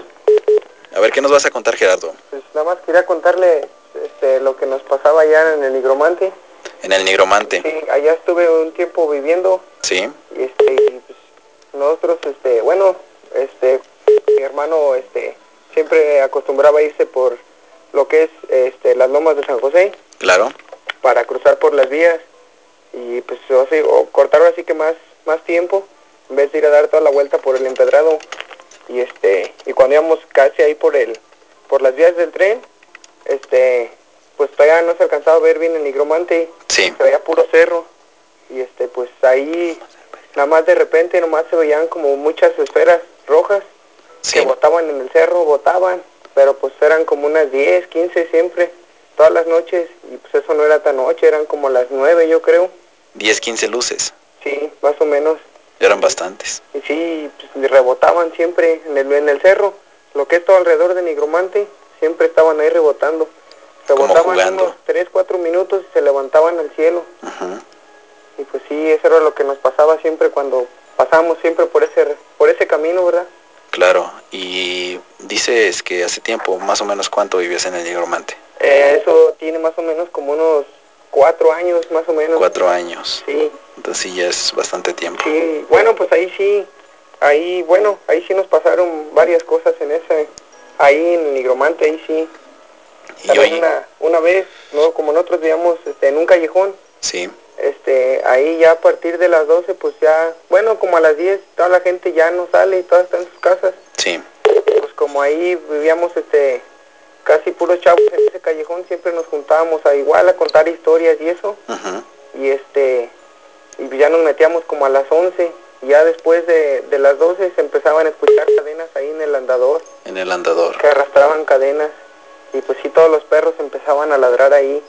A ver, ¿qué nos vas a contar, Gerardo? Pues nada más quería contarle este, lo que nos pasaba allá en el Nigromante. En el Nigromante. Sí, allá estuve un tiempo viviendo. Sí. Y este, y pues nosotros, este, bueno, este, mi hermano, este, siempre acostumbraba irse por lo que es, este, las lomas de San José. Claro. Para cruzar por las vías y pues o, sea, o cortar así que más, más tiempo en vez de ir a dar toda la vuelta por el empedrado. Y este, y cuando íbamos casi ahí por el, por las vías del tren, este, pues todavía no se alcanzaba a ver bien el Nigromante. Sí. Se veía puro cerro. Y este, pues ahí nada más de repente nomás se veían como muchas esferas rojas. Sí. Que botaban en el cerro, botaban, pero pues eran como unas diez, quince siempre, todas las noches, y pues eso no era tan noche, eran como las nueve yo creo. diez, quince luces. Sí, más o menos. Eran bastantes. Y sí, pues rebotaban siempre en el, en el cerro, lo que es todo alrededor de Nigromante, siempre estaban ahí rebotando. Rebotaban unos tres, cuatro minutos y se levantaban al cielo. Uh-huh. Y pues sí, eso era lo que nos pasaba siempre cuando pasábamos siempre por ese, por ese camino, ¿verdad? Claro, y dices que hace tiempo, más o menos, ¿cuánto vivías en el Nigromante? Eh, eso tiene más o menos como unos cuatro años, más o menos. Cuatro años. Sí. Entonces sí, ya es bastante tiempo. Sí, bueno, pues ahí sí, ahí, bueno, ahí sí nos pasaron varias cosas en ese, ahí en el Nigromante, ahí sí. Y También hoy... una, una vez, ¿no? Como nosotros vivíamos este, en un callejón. Sí. Este, ahí ya a partir de las doce, pues ya, bueno, como a las diez, toda la gente ya no sale y todas están en sus casas. Sí. Pues como ahí vivíamos, este, casi puros chavos en ese callejón, siempre nos juntábamos a igual a contar historias y eso. Uh-huh. Y este, y ya nos metíamos como a las once, y ya después de, de las doce se empezaban a escuchar cadenas ahí en el andador. En el andador. Que arrastraban cadenas, y pues sí, todos los perros empezaban a ladrar ahí.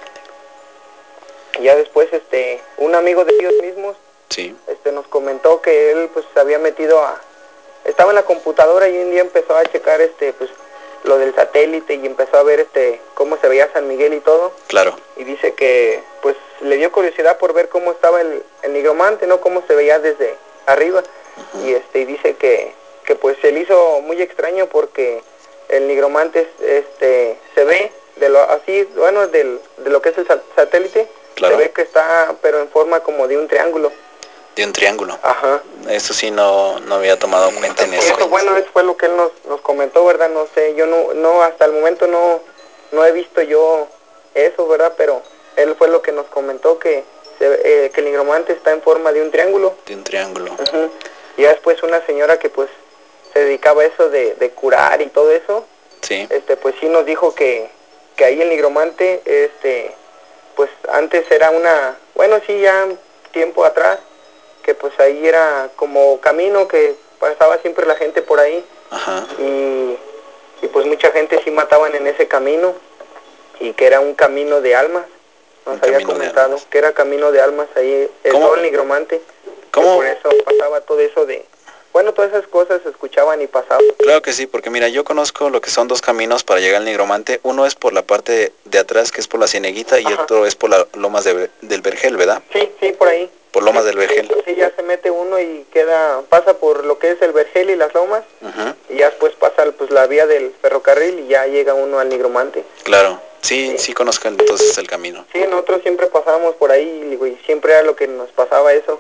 Y ya después, este, un amigo de ellos mismos, sí. este, nos comentó que él, pues, se había metido a, estaba en la computadora y un día empezó a checar este pues lo del satélite y empezó a ver este cómo se veía San Miguel y todo. Claro. Y dice que pues le dio curiosidad por ver cómo estaba el, el nigromante, ¿no? Cómo se veía desde arriba. Uh-huh. Y este y dice que, que pues se le hizo muy extraño porque el nigromante este se ve de lo así, bueno, del, de lo que es el satélite, claro. Se ve que está pero en forma como de un triángulo. De un triángulo. Ajá. Eso sí no, no había tomado cuenta en eso. Eso, bueno, eso fue lo que él nos, nos comentó, ¿verdad? No sé, yo no, no hasta el momento no, no he visto yo eso, ¿verdad? Pero él fue lo que nos comentó, que, se, eh, que el nigromante está en forma de un triángulo. De un triángulo. Uh-huh. Y ya después una señora que pues se dedicaba a eso de, de curar y todo eso, sí. este pues sí nos dijo que, que ahí el nigromante, este, pues antes era una, bueno, sí, ya tiempo atrás, que pues ahí era como camino que pasaba siempre la gente por ahí. Ajá. Y, y pues mucha gente sí mataban en ese camino y que era un camino de almas, nos un había comentado que era camino de almas ahí, todo el nigromante. ¿Cómo? Por eso pasaba todo eso de, bueno, todas esas cosas se escuchaban y pasaban. Claro que sí, porque mira, yo conozco lo que son dos caminos para llegar al nigromante. Uno es por la parte de, de atrás, que es por la Cieneguita, y Ajá. otro es por las lomas de, del Vergel, ¿verdad? Sí, sí, por ahí. Por lomas del Vergel. Sí, ya se mete uno y queda, pasa por lo que es el Vergel y las lomas, uh-huh. Y ya después pasa pues la vía del ferrocarril y ya llega uno al nigromante. Claro, sí, sí, sí conozco entonces el camino. Sí, nosotros siempre pasábamos por ahí y siempre era lo que nos pasaba eso.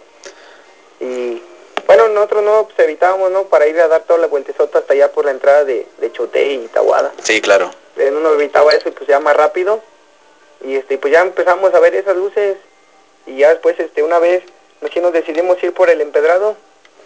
Y bueno, nosotros no pues, evitábamos, ¿no? Para ir a dar toda la vueltezota hasta allá por la entrada de, de Choté y Tahuada. Sí, claro. Eh, no nos evitaba eso y pues ya más rápido. Y este pues ya empezamos a ver esas luces. Y ya después este una vez nos, nos decidimos ir por el empedrado.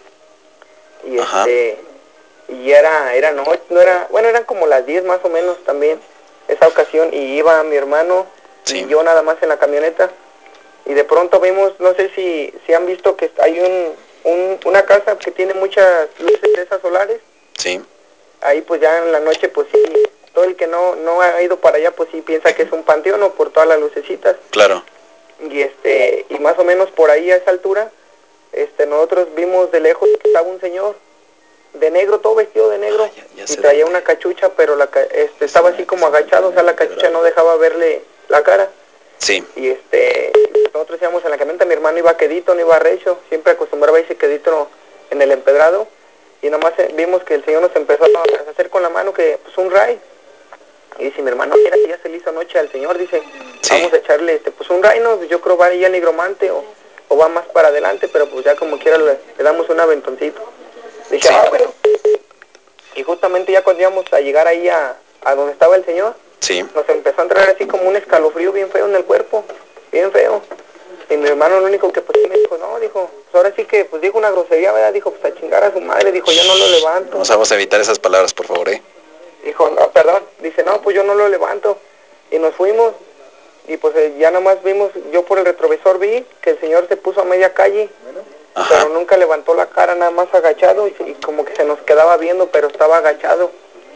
Y Ajá. este y era era noche, no era, bueno, eran como las diez más o menos también esa ocasión y iba mi hermano sí. Y yo nada más en la camioneta. Y de pronto vimos, no sé si si han visto que hay un, un una casa que tiene muchas luces de esas solares. Sí. Ahí pues ya en la noche pues sí, todo el que no no ha ido para allá pues sí piensa que es un panteón o por todas las lucecitas. Claro. Y este y más o menos por ahí a esa altura este nosotros vimos de lejos que estaba un señor de negro, todo vestido de negro, ah, ya, ya y traía dónde. Una cachucha, pero la este estaba así como agachado, o sea, la cachucha no dejaba verle la cara. Sí. Y este nosotros íbamos en la camioneta, mi hermano iba quedito, no iba recho, siempre acostumbraba a irse quedito en el empedrado. Y nomás vimos que el señor nos empezó a hacer con la mano que pues un ray. Y dice mi hermano, mira, ya se le hizo noche al señor, dice, sí. Vamos a echarle este pues un ray, no, yo creo va ya nigromante o, o va más para adelante, pero pues ya como quiera le, le damos un aventoncito. Dije, sí. Ah, bueno. Y justamente ya cuando íbamos a llegar ahí a, a donde estaba el señor, sí. Nos empezó a entrar así como un escalofrío bien feo en el cuerpo, bien feo. Y mi hermano lo único que pues sí me dijo, no, dijo, pues ahora sí que pues dijo una grosería, ¿verdad? Dijo, pues a chingar a su madre, dijo, yo no lo levanto. Vamos, vamos a evitar esas palabras, por favor, ¿eh? Dijo, no, perdón, dice, no, pues yo no lo levanto. Y nos fuimos, y pues eh, ya nomás vimos, yo por el retrovisor vi que el señor se puso a media calle, Ajá. Pero nunca levantó la cara, nada más agachado, y, y como que se nos quedaba viendo, pero estaba agachado.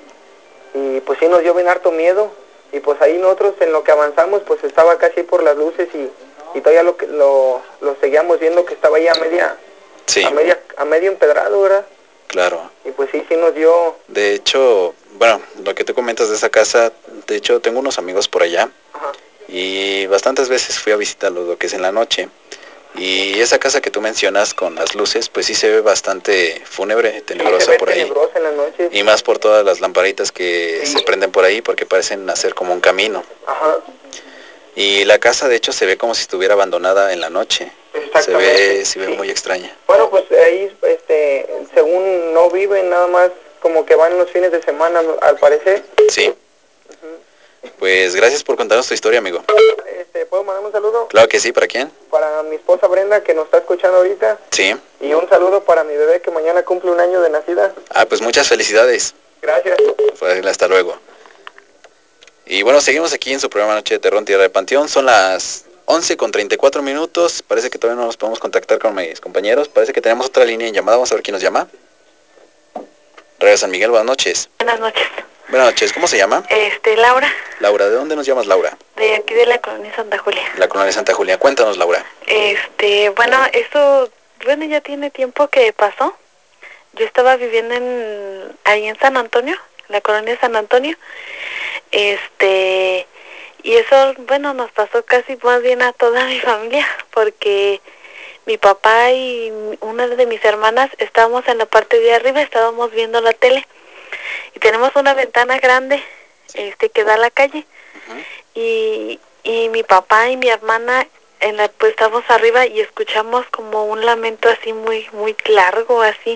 Y pues sí nos dio bien harto miedo, y pues ahí nosotros en lo que avanzamos, pues estaba casi por las luces, y, y todavía lo, lo, lo seguíamos viendo que estaba ahí a media, sí. a media, a medio empedrado, ¿verdad? Claro. Y pues sí, sí nos dio... De hecho, bueno, lo que tú comentas de esa casa, de hecho tengo unos amigos por allá. Ajá. Y bastantes veces fui a visitarlos, lo que es en la noche. Y esa casa que tú mencionas con las luces, pues sí se ve bastante fúnebre, tenebrosa sí, se ve por ahí. Tenebrosa en la noche. Y más por todas las lamparitas que sí. se prenden por ahí, porque parecen hacer como un camino. Ajá. Y la casa de hecho se ve como si estuviera abandonada en la noche. Se ve, se ve sí. muy extraña. Bueno, pues ahí, este, según no viven, nada más como que van los fines de semana, al parecer. Sí. Uh-huh. Pues gracias por contarnos tu historia, amigo. Este, ¿puedo mandar un saludo? Claro que sí, ¿para quién? Para mi esposa Brenda, que nos está escuchando ahorita. Sí. Y un saludo para mi bebé, que mañana cumple un año de nacida. Ah, pues muchas felicidades. Gracias. Pues hasta luego. Y bueno, seguimos aquí en su programa Noche de Terror en Tierra de Panteón. Son las once con treinta y cuatro minutos. Parece que todavía no nos podemos contactar con mis compañeros. Parece que tenemos otra línea en llamada. Vamos a ver quién nos llama. Radio San Miguel, buenas noches. Buenas noches. Buenas noches, ¿cómo se llama? Este, Laura. Laura, ¿de dónde nos llamas, Laura? De aquí de la colonia Santa Julia. La colonia Santa Julia, cuéntanos, Laura. Este, bueno, esto, bueno, ya tiene tiempo que pasó. yo estaba viviendo en ahí en San Antonio, en la colonia San Antonio, este, y eso, bueno, nos pasó casi más bien a toda mi familia, porque mi papá y una de mis hermanas estábamos en la parte de arriba, estábamos viendo la tele, y tenemos una ventana grande, este, que da a la calle, y, y mi papá y mi hermana en la, pues estábamos arriba y escuchamos como un lamento así muy muy largo así,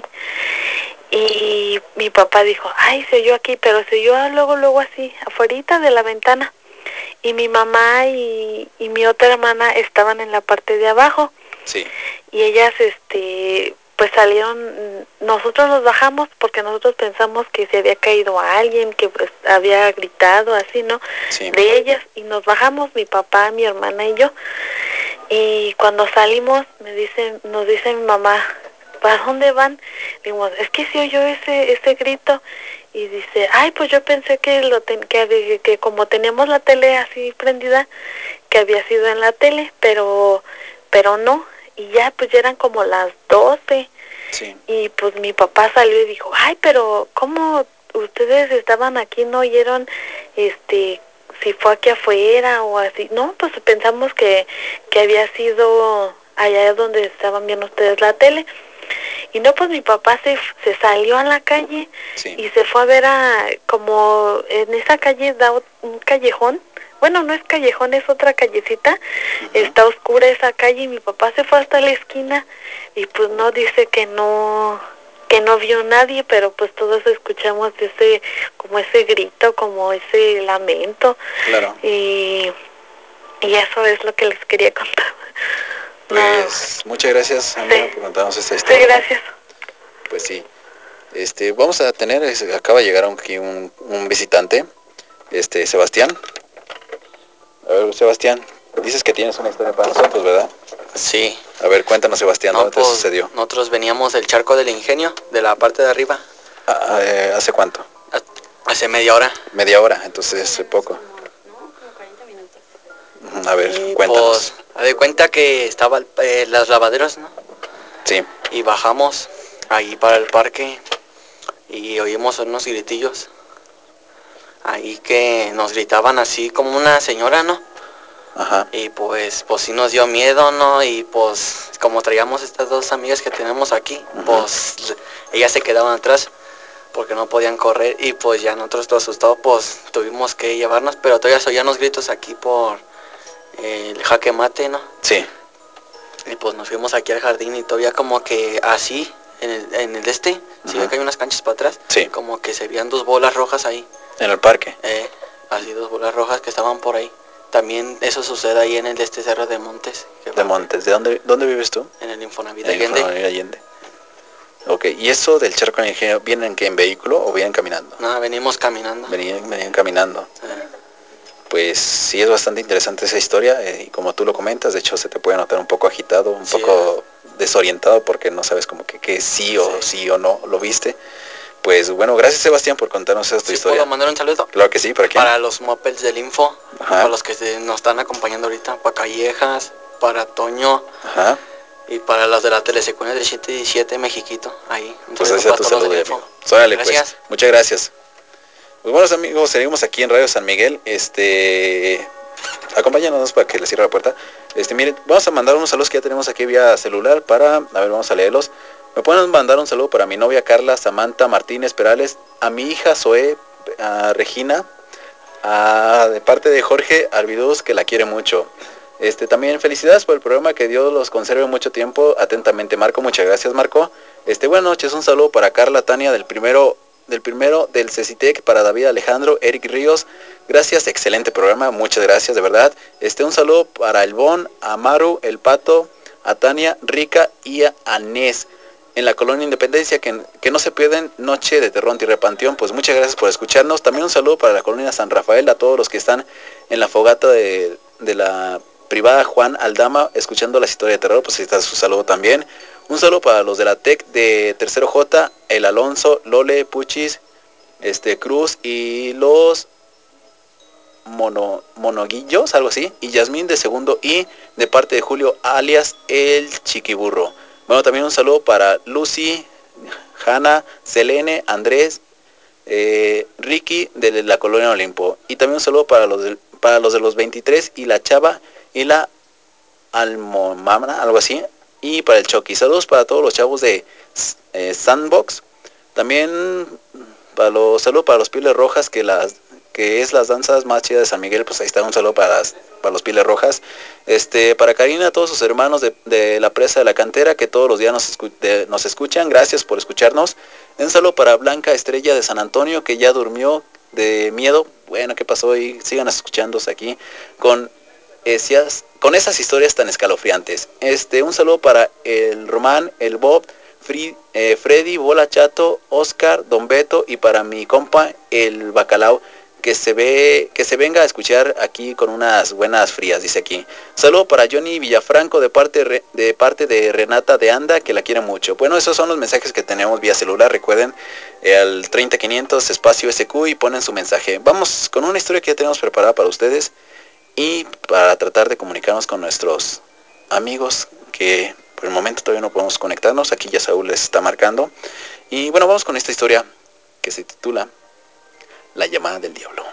y mi papá dijo, ay, se oyó aquí, pero se oyó luego luego así afuerita de la ventana, y mi mamá y, y mi otra hermana estaban en la parte de abajo, sí, y ellas este pues salieron, nosotros nos bajamos porque nosotros pensamos que se había caído a alguien, que pues había gritado así, ¿no? Sí. De ellas, y nos bajamos, mi papá, mi hermana y yo, y cuando salimos me dicen, nos dice mi mamá, ¿para dónde van? Digo, es que se oyó ese ese grito, y dice, ay, pues yo pensé que lo ten, que, que como teníamos la tele así prendida, que había sido en la tele, pero pero no, y ya pues ya eran como las doce, sí. Y pues mi papá salió y dijo, ay, pero ¿cómo ustedes estaban aquí, no oyeron este si fue aquí afuera o así? No, pues pensamos que, que había sido allá donde estaban viendo ustedes la tele. Y no, pues mi papá se, se salió a la calle, sí, y se fue a ver a, como en esa calle da un callejón, bueno, no es callejón, es otra callecita, uh-huh. Está oscura esa calle, y mi papá se fue hasta la esquina, y pues no, dice que no, que no vio nadie, pero pues todos escuchamos ese, como ese grito, como ese lamento. Claro. Y, y eso es lo que les quería contar. Pues no. Muchas gracias, amiga, sí. por contarnos esta historia. Sí, gracias. Pues sí. Este, vamos a tener, acaba de llegar aquí un, un visitante, este, Sebastián. A ver, Sebastián, dices que tienes una historia para nosotros, ¿verdad? Sí. A ver, cuéntanos, Sebastián, no, ¿dónde pues, te sucedió? Nosotros veníamos del Charco del Ingenio, de la parte de arriba. Ah, eh, ¿Hace cuánto? Hace media hora. Media hora, entonces hace poco. A ver, y cuéntanos. Pues, a de cuenta que estaba eh, las lavaderas, ¿no? Sí. Y bajamos ahí para el parque y oímos unos gritillos. Ahí que nos gritaban así como una señora, ¿no? Ajá. Y pues, pues sí nos dio miedo, ¿no? Y pues como traíamos estas dos amigas que tenemos aquí, uh-huh. pues ellas se quedaban atrás porque no podían correr, y pues ya nosotros todos asustados pues tuvimos que llevarnos, pero todavía se oían los gritos aquí por el jaque mate, ¿no? Sí. Y pues nos fuimos aquí al jardín y todavía como que así, en el, en el este, uh-huh. si ve que hay unas canchas para atrás, sí. como que se veían dos bolas rojas ahí. ¿En el parque? Eh, así dos bolas rojas que estaban por ahí. También eso sucede ahí en el este cerro de Montes. De Montes, ¿de dónde, dónde vives tú? En el Infonavit en el Allende. Infonavit Allende. Ok, ¿y eso del Charco del Ingenio, vienen que en vehículo o vienen caminando? No, venimos caminando. Venían, venían caminando. Eh. Pues sí, es bastante interesante esa historia, eh, y como tú lo comentas, de hecho se te puede notar un poco agitado, un sí, poco eh. desorientado, porque no sabes como que, que sí o sí. sí o no lo viste. Pues bueno, gracias Sebastián por contarnos esta ¿Sí historia. ¿Puedo mandar un saludo? Claro que sí, ¿para quién? Para los mopeds del Info, Ajá. Para los que se, nos están acompañando ahorita, para Callejas, para Toño. Ajá. Y para los de la telesecundaria del siete diecisiete Mexiquito, ahí. Un pues ahí está tu saludo, amigo. Órale, pues. Muchas gracias. Pues buenos amigos, seguimos aquí en Radio San Miguel. Este, acompáñanos para que les cierre la puerta. Este, miren, vamos a mandar unos saludos que ya tenemos aquí vía celular para, a ver, vamos a leerlos. Me pueden mandar un saludo para mi novia Carla Samantha Martínez Perales, a mi hija Zoe, a Regina, a, de parte de Jorge Arviduz, que la quiere mucho. Este, también felicidades por el programa, que Dios los conserve mucho tiempo. Atentamente, Marco. Muchas gracias, Marco. Este, buenas noches, un saludo para Carla Tania del primero del primero del CECITEC, para David Alejandro, Eric Ríos. Gracias, excelente programa, muchas gracias, de verdad. Este, un saludo para el Bon, a Maru, el Pato, a Tania, Rica y a Anés en la Colonia Independencia, que, que no se pierden Noche de Terror Tierra Panteón. Pues muchas gracias por escucharnos. También un saludo para la Colonia San Rafael, a todos los que están en la fogata de, de la privada Juan Aldama, escuchando las historias de terror, pues ahí está su saludo también. Un saludo para los de la T E C de Tercero J, el Alonso, Lole, Puchis, este Cruz y los mono, Monoguillos, algo así, y Yasmín de Segundo y de parte de Julio, alias el Chiquiburro. Bueno, también un saludo para Lucy, Hanna, Selene, Andrés, eh, Ricky de la Colonia Olimpo. Y también un saludo para los de, para los de los veintitrés y la Chava y la Almomamra, algo así. Y para el Chucky. Saludos para todos los chavos de eh, Sandbox. También para los saludos para los Pieles Rojas, que las que es las danzas más chidas de San Miguel. Pues ahí está un saludo para las, para los Pieles Rojas. Este, para Karina, todos sus hermanos de, de la presa de la cantera que todos los días nos, escu de, nos escuchan. Gracias por escucharnos. Un saludo para Blanca Estrella de San Antonio, que ya durmió de miedo. Bueno, ¿qué pasó? Y sigan escuchándose aquí con esas, con esas historias tan escalofriantes. Este, un saludo para el Román, el Bob, Free, eh, Freddy, Bola Chato, Oscar, Don Beto y para mi compa el Bacalao, que se ve, que se venga a escuchar aquí con unas buenas frías, dice aquí. Saludo para Johnny Villafranco de parte de parte de Renata de Anda, que la quiere mucho. Bueno, esos son los mensajes que tenemos vía celular. Recuerden eh, al treinta quinientos espacio S Q y ponen su mensaje. Vamos con una historia que ya tenemos preparada para ustedes y para tratar de comunicarnos con nuestros amigos que por el momento todavía no podemos conectarnos. Aquí ya Saúl les está marcando. Y bueno, vamos con esta historia que se titula La llamada del diablo.